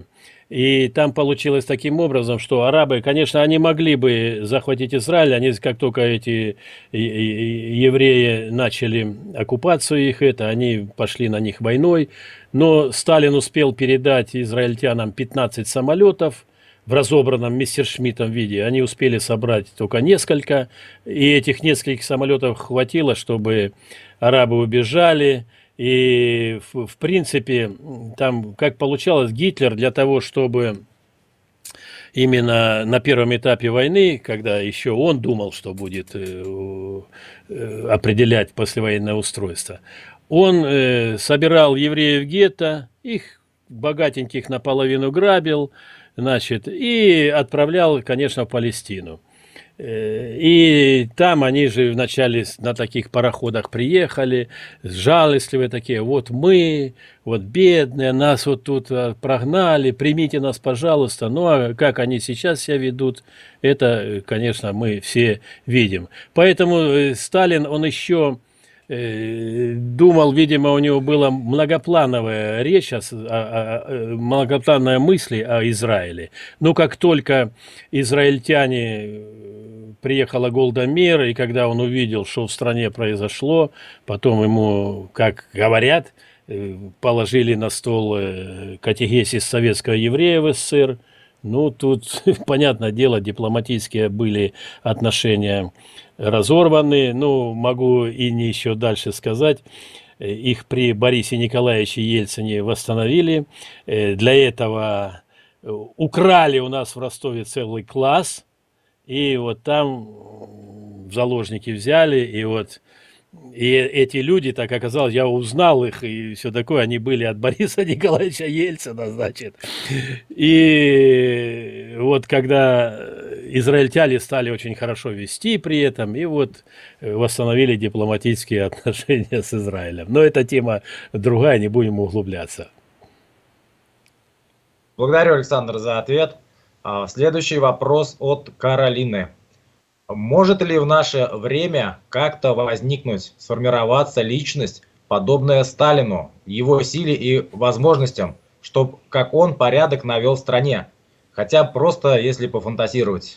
И там получилось таким образом, что арабы, конечно, они могли бы захватить Израиль, они как только эти евреи начали оккупацию их, это, они пошли на них войной, но Сталин успел передать израильтянам пятнадцать самолетов в разобранном мессершмиттом виде, они успели собрать только несколько, и этих нескольких самолетов хватило, чтобы арабы убежали. И, в, в принципе, там, как получалось, Гитлер для того, чтобы именно на первом этапе войны, когда еще он думал, что будет э, э, определять послевоенное устройство, он э, собирал евреев гетто, их богатеньких наполовину грабил, значит, и отправлял, конечно, в Палестину. И там они же вначале на таких пароходах приехали, жалостливые такие, вот мы, вот бедные, нас вот тут прогнали, примите нас, пожалуйста. Ну, а как они сейчас себя ведут, это, конечно, мы все видим. Поэтому Сталин, он еще думал, видимо, у него была многоплановая речь, многоплановая мысли о Израиле. Но как только израильтяне, приехала Голда Меир, и когда он увидел, что в стране произошло, потом ему, как говорят, положили на стол катехизис советского еврея в СССР. Ну, тут, понятное дело, дипломатические были отношения разорваны. Ну, могу и не еще дальше сказать. Их при Борисе Николаевиче Ельцине восстановили. Для этого украли у нас в Ростове целый класс. И вот там в заложники взяли. И вот и эти люди, так оказалось, я узнал их и все такое, они были от Бориса Николаевича Ельцина, значит. И вот когда израильтяне стали очень хорошо вести при этом, и вот восстановили дипломатические отношения с Израилем. Но эта тема другая, не будем углубляться. Благодарю, Александр, за ответ. Следующий вопрос от Каролины. Может ли в наше время как-то возникнуть, сформироваться личность, подобная Сталину, его силе и возможностям, чтобы, как он, порядок навел в стране? Хотя просто, если пофантазировать.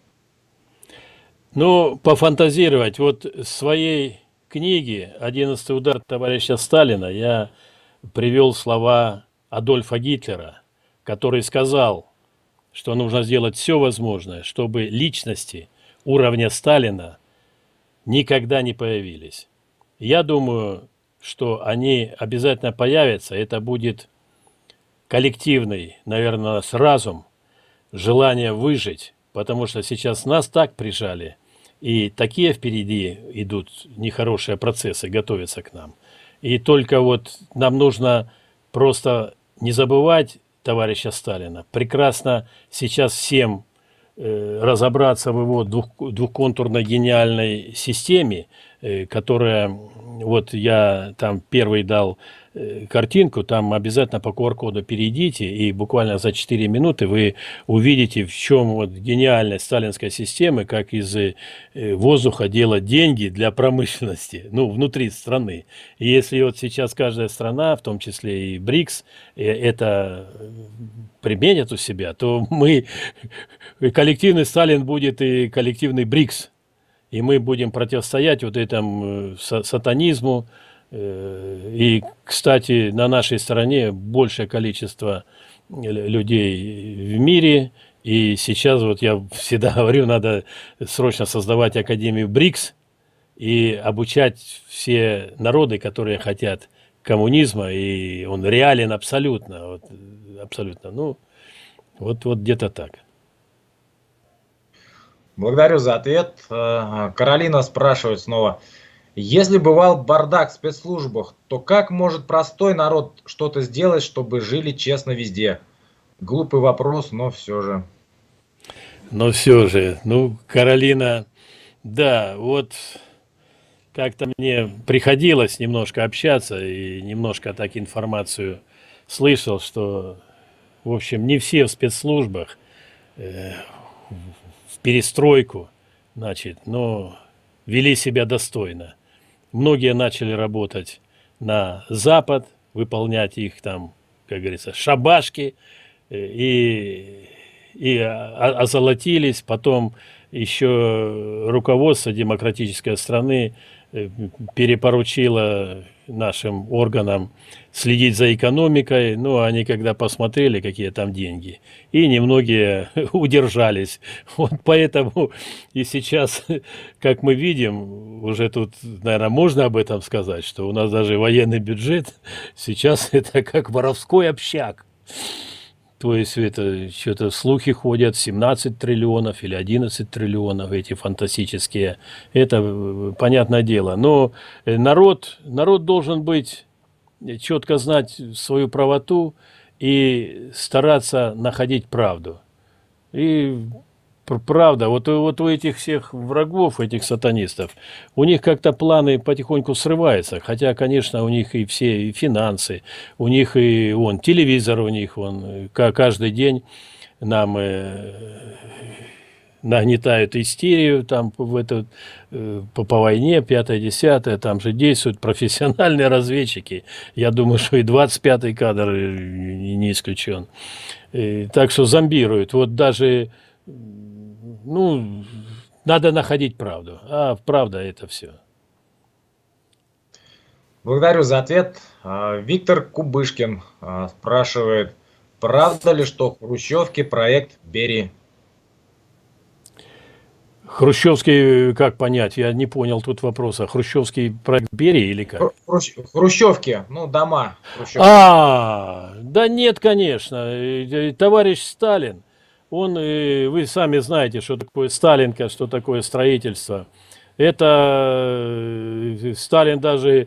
Ну, пофантазировать. Вот в своей книге «Одиннадцатый удар товарища Сталина» я привел слова Адольфа Гитлера, который сказал, что нужно сделать все возможное, чтобы личности уровня Сталина никогда не появились. Я думаю, что они обязательно появятся. Это будет коллективный, наверное, с разум, желание выжить, потому что сейчас нас так прижали, и такие впереди идут нехорошие процессы, готовятся к нам. И только вот нам нужно просто не забывать товарища Сталина, прекрасно сейчас всем разобраться в его двух, двухконтурной гениальной системе, которая, вот я там первый дал картинку, там обязательно по ку ар коду перейдите, и буквально за четыре минуты вы увидите, в чем вот гениальность сталинской системы, как из воздуха делать деньги для промышленности, ну, внутри страны. И если вот сейчас каждая страна, в том числе и БРИКС, это применят у себя, то мы, коллективный Сталин будет и коллективный БРИКС, и мы будем противостоять вот этому сатанизму. И, кстати, на нашей стороне большее количество людей в мире, и сейчас вот я всегда говорю, надо срочно создавать Академию БРИКС и обучать все народы, которые хотят коммунизма, и он реален абсолютно, вот, абсолютно, ну, вот, вот где-то так. Благодарю за ответ. Каролина спрашивает снова. Если бывал бардак в спецслужбах, то как может простой народ что-то сделать, чтобы жили честно везде? Глупый вопрос, но все же. Но все же, ну, Каролина, да, вот как-то мне приходилось немножко общаться и немножко так информацию слышал, что, в общем, не все в спецслужбах э, в перестройку, значит, но вели себя достойно. Многие начали работать на Запад, выполнять их там, как говорится, шабашки, и, и озолотились, потом еще руководство демократической страны перепоручило нашим органам следить за экономикой, ну, они когда посмотрели, какие там деньги, и немногие удержались. Вот поэтому и сейчас, как мы видим, уже тут, наверное, можно об этом сказать, что у нас даже военный бюджет сейчас это как воровской общак. То есть это что-то слухи ходят, семнадцать триллионов или одиннадцать триллионов, эти фантастические. Это понятное дело. Но народ, народ должен быть, четко знать свою правоту и стараться находить правду. И правда, вот, вот у этих всех врагов, этих сатанистов, у них как-то планы потихоньку срываются. Хотя, конечно, у них и все и финансы, у них и вон, телевизор у них, вон, каждый день нам э, нагнетают истерию там, в этот, э, по, по войне, пятое-десятое, там же действуют профессиональные разведчики. Я думаю, что и двадцать пятый кадр не исключен. И, так что зомбируют. Вот даже... Ну, надо находить правду, а правда это все. Благодарю за ответ. Виктор Кубышкин спрашивает, правда ли, что в Хрущевке проект Берии? Хрущевский, как понять? Я не понял тут вопроса. Хрущевский проект Берии или как? Хрущ... Хрущевки, ну, дома. Хрущевки. А, да нет, конечно. Товарищ Сталин, он, вы сами знаете, что такое Сталинка, что такое строительство. Это Сталин даже,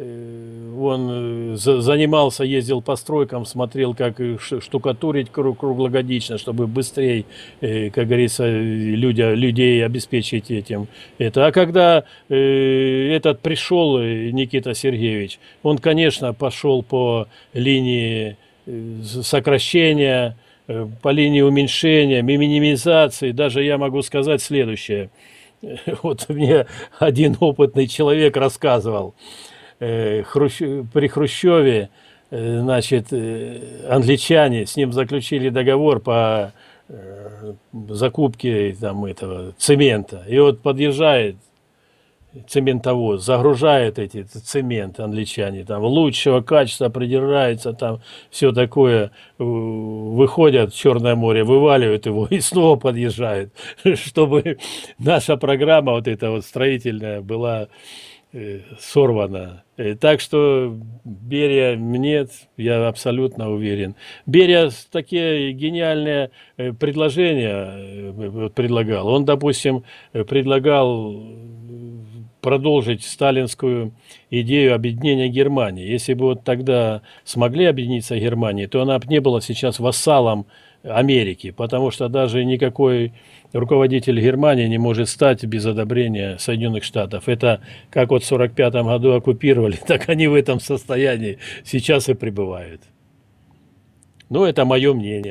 он занимался, ездил по стройкам, смотрел, как штукатурить круглогодично, чтобы быстрее, как говорится, люди, людей обеспечить этим. Это. А когда этот пришел, Никита Сергеевич, он, конечно, пошел по линии сокращения, по линии уменьшения, минимизации. Даже я могу сказать следующее. Вот мне один опытный человек рассказывал. Хрущ... При Хрущеве, значит, англичане с ним заключили договор по закупке там, этого цемента. И вот подъезжает цементовоз, загружает эти цемент англичане, там лучшего качества придираются, там все такое, выходят в Черное море, вываливают его и снова подъезжают, чтобы наша программа вот эта вот строительная была сорвана. Так что Берия нет, я абсолютно уверен. Берия такие гениальные предложения предлагал. Он, допустим, предлагал продолжить сталинскую идею объединения Германии. Если бы вот тогда смогли объединиться Германии, то она бы не была сейчас вассалом Америки, потому что даже никакой руководитель Германии не может стать без одобрения Соединенных Штатов. Это как вот в сорок пятом году оккупировали, так они в этом состоянии сейчас и пребывают. Ну, это мое мнение.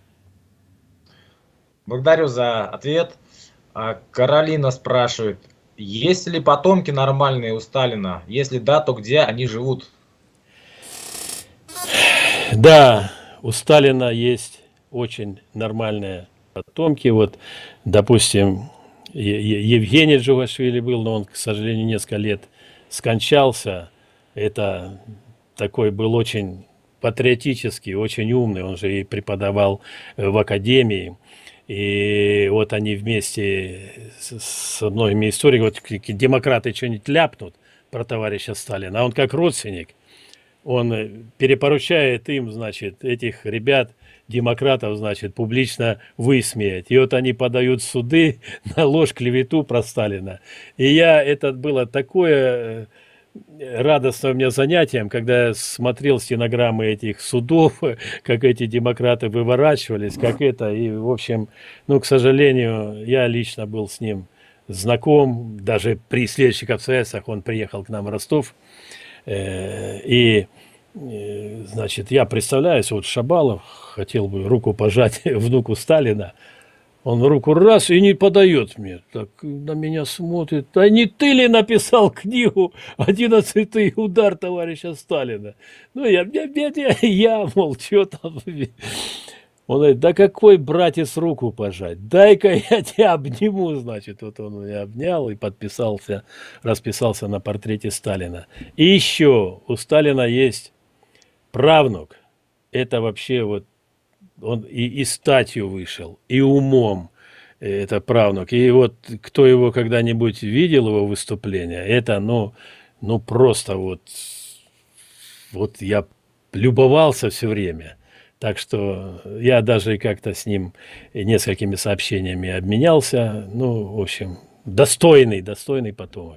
Благодарю за ответ. Каролина спрашивает, есть ли потомки нормальные у Сталина? Если да, то где они живут? Да, у Сталина есть очень нормальные потомки. Вот, допустим, Евгений Джугашвили был, но он, к сожалению, несколько лет скончался. Это такой был очень патриотический, очень умный. Он же и преподавал в академии. И вот они вместе с многими историками, вот демократы что-нибудь ляпнут про товарища Сталина, а он как родственник, он перепоручает им, значит, этих ребят, демократов, значит, публично высмеять. И вот они подают в суды на ложь, клевету про Сталина. И я, это было такое радостное у меня занятием, когда я смотрел стенограммы этих судов, как эти демократы выворачивались, как это. И, в общем, ну, к сожалению, я лично был с ним знаком. Даже при следующих обстоятельствах он приехал к нам в Ростов. И, значит, я представляюсь, вот Шабалов, хотел бы руку пожать внуку Сталина. Он руку раз и не подает мне. Так на меня смотрит. А не ты ли написал книгу «Одиннадцатый удар товарища Сталина»? Ну, я, я, я, я мол, что там? Он говорит, да какой, братец, руку пожать? Дай-ка я тебя обниму, значит. Вот он меня обнял и подписался, расписался на портрете Сталина. И еще у Сталина есть правнук. Это вообще вот, он и, и статью вышел, и умом. Это правнук. И вот кто его когда-нибудь видел, его выступление, это, ну, ну просто вот, вот я любовался все время. Так что я даже как-то с ним несколькими сообщениями обменялся. Ну, в общем, достойный, достойный потомок.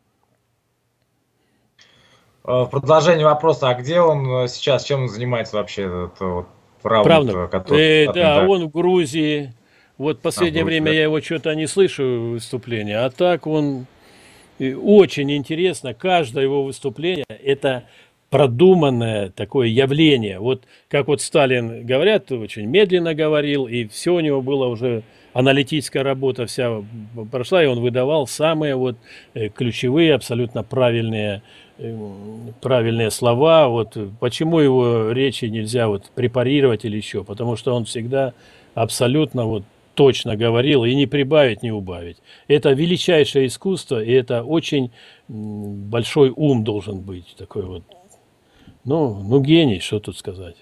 В продолжение вопроса, а где он сейчас, чем он занимается вообще, этот вот правнук, Правнук. который... Э, да, да. он в Грузии. Вот в последнее А, в Грузии, время да. я его что-то не слышу выступления, а так он э, очень интересно. Каждое его выступление – это продуманное такое явление. Вот как вот Сталин, говорят, очень медленно говорил, и все у него было уже, аналитическая работа вся прошла, и он выдавал самые вот э, ключевые, абсолютно правильные, э, правильные слова. Вот почему его речи нельзя вот препарировать или еще, потому что он всегда абсолютно вот точно говорил, и не прибавить, не убавить. Это величайшее искусство, и это очень м, большой ум должен быть такой вот. Ну, ну гений, что тут сказать.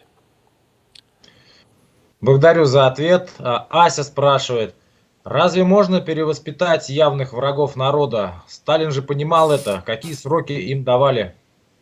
Благодарю за ответ. А, Ася спрашивает, разве можно перевоспитать явных врагов народа? Сталин же понимал это. Какие сроки им давали?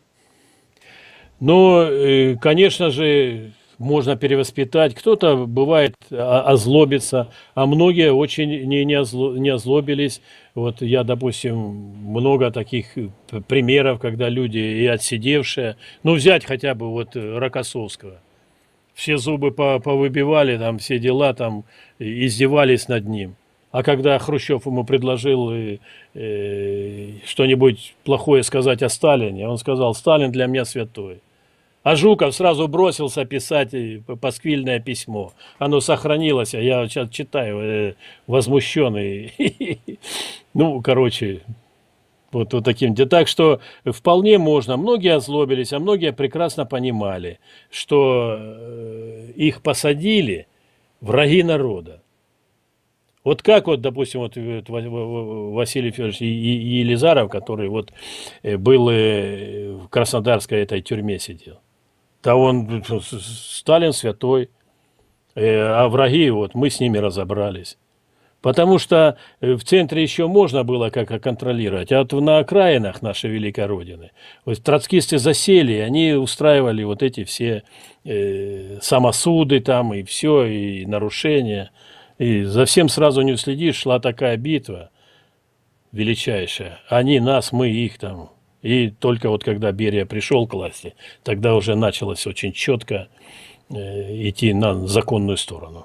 Но, э, конечно же, можно перевоспитать. Кто-то бывает о- озлобится, а многие очень не, не, озло- не озлобились. Вот я, допустим, много таких э, п- примеров, когда люди и отсидевшие, ну взять хотя бы вот э, Рокоссовского. Все зубы по- повыбивали, там все дела, там и- издевались над ним. А когда Хрущев ему предложил э, э, что-нибудь плохое сказать о Сталине, он сказал, Сталин для меня святой. А Жуков сразу бросился писать э, п- пасквильное письмо. Оно сохранилось, а я сейчас читаю, э, возмущенный. Ну, короче, вот, вот таким. де- Так что вполне можно. Многие озлобились, а многие прекрасно понимали, что э, их посадили враги народа. Вот как вот, допустим, вот, э, вот Ва- Ва- Ва- Василий Федорович Е- Е- Елизаров, который вот э, был э, в Краснодарской этой тюрьме сидел. Да он, э, с- с- Сталин святой, э, а враги, вот мы с ними разобрались. Потому что э, в центре еще можно было как-то контролировать, а вот на окраинах нашей великой Родины, вот троцкисты засели, они устраивали вот эти все э, самосуды там и все, и нарушения. И за всем сразу не уследишь, шла такая битва величайшая. Они нас, мы их там. И только вот когда Берия пришел к власти, тогда уже началось очень четко э, идти на законную сторону.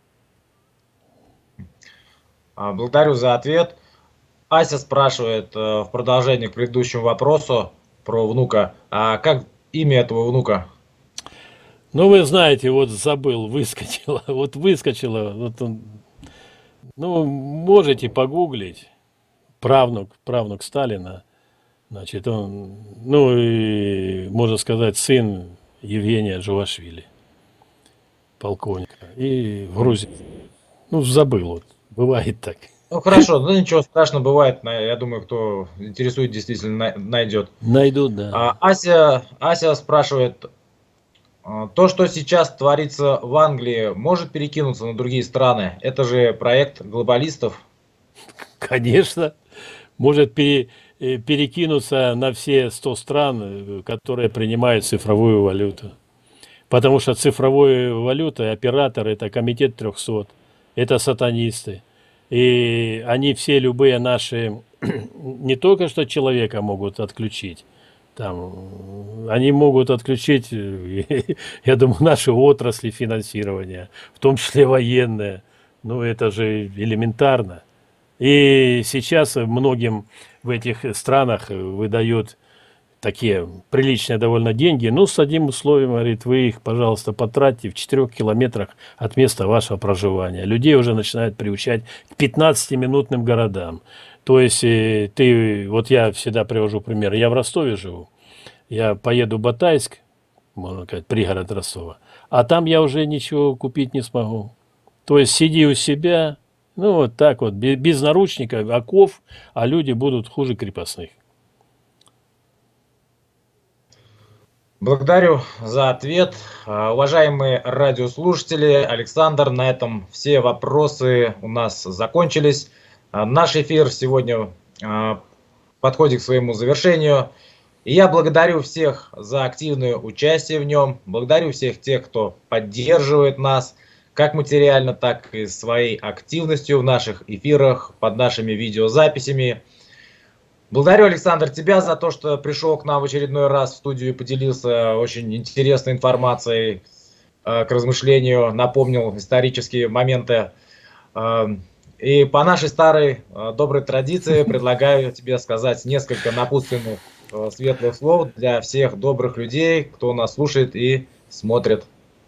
А, Благодарю за ответ. Ася спрашивает э, в продолжение к предыдущему вопросу про внука. А как имя этого внука? Ну, вы знаете, вот забыл, выскочила, вот выскочила, вот он, ну, можете погуглить, правнук, правнук Сталина, значит, он, ну, и, можно сказать, сын Евгения Джувашвили, полковника, и в Грузии, ну, забыл, вот, бывает так. Ну хорошо, ну ничего страшного бывает. на- Я думаю, кто интересует, действительно най- найдет. Найдут, да. А, Ася, Ася спрашивает, а, то, что сейчас творится в Англии, может перекинуться на другие страны? Это же проект глобалистов. Конечно, может пере- э, перекинуться на все сто стран, э, которые принимают цифровую валюту. Потому что цифровая валюта, оператор – это комитет трехсот, это сатанисты. И они все любые наши, не только что человека могут отключить, там, э, они могут отключить, э, я думаю, наши отрасли финансирования, в том числе военные. Ну, это же элементарно. И сейчас многим в этих странах выдают такие приличные довольно деньги, но с одним условием, говорит, вы их, пожалуйста, потратьте в четырех километрах от места вашего проживания. Людей уже начинают приучать к пятнадцатиминутным городам. То есть э, ты, вот я всегда привожу пример, я в Ростове живу, я поеду в Батайск, можно сказать, пригород Ростова, а там я уже ничего купить не смогу. То есть сиди у себя, ну вот так вот, без, без наручников, оков, а люди будут хуже крепостных. Благодарю за ответ. А, Уважаемые радиослушатели, Александр, на этом все вопросы у нас закончились. А, Наш эфир сегодня а, подходит к своему завершению. И я благодарю всех за активное участие в нем. Благодарю всех тех, кто поддерживает нас, как материально, так и своей активностью в наших эфирах, под нашими видеозаписями. Благодарю, Александр, тебя за то, что пришел к нам в очередной раз в студию и поделился очень интересной информацией э, к размышлению, напомнил исторические моменты. Э, и по нашей старой э, доброй традиции предлагаю тебе сказать несколько напутственных э, светлых слов для всех добрых людей, кто нас слушает и смотрит.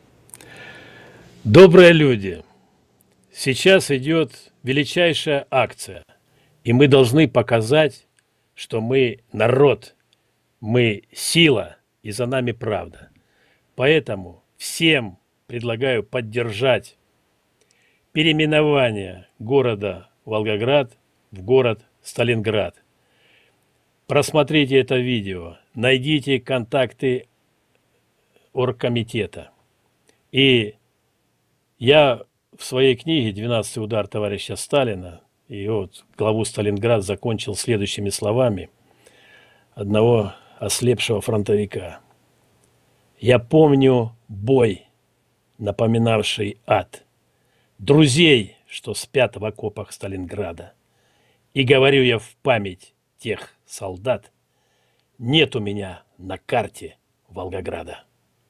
Добрые люди, сейчас идет величайшая акция, и мы должны показать, что мы народ, мы сила, и за нами правда. Поэтому всем предлагаю поддержать переименование города Волгоград в город Сталинград. Просмотрите это видео, найдите контакты оргкомитета. И я в своей книге «двенадцатый удар товарища Сталина» и вот главу «Сталинград» закончил следующими словами одного ослепшего фронтовика. «Я помню бой, напоминавший ад, друзей, что спят в окопах Сталинграда. И говорю я в память тех солдат, нет у меня на карте Волгограда».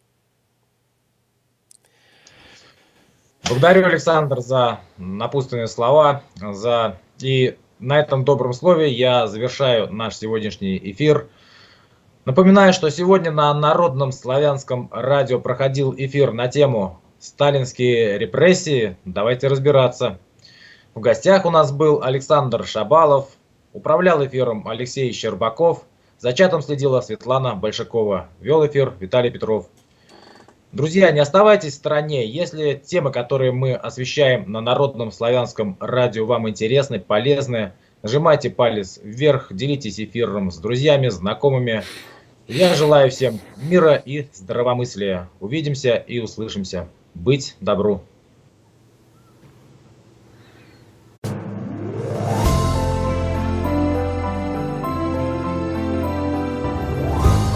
Благодарю, Александр, за напутственные слова. За... И на этом добром слове я завершаю наш сегодняшний эфир. Напоминаю, что сегодня на Народном славянском радио проходил эфир на тему «Сталинские репрессии». Давайте разбираться. В гостях у нас был Александр Шабалов, управлял эфиром Алексей Щербаков, за чатом следила Светлана Большакова, вел эфир Виталий Петров. Друзья, не оставайтесь в стороне. Если темы, которые мы освещаем на Народном славянском радио, вам интересны, полезны, нажимайте палец вверх, делитесь эфиром с друзьями, знакомыми. Я желаю всем мира и здравомыслия. Увидимся и услышимся. Быть добру.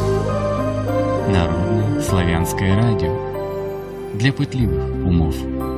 Народное славянское радио для пытливых умов.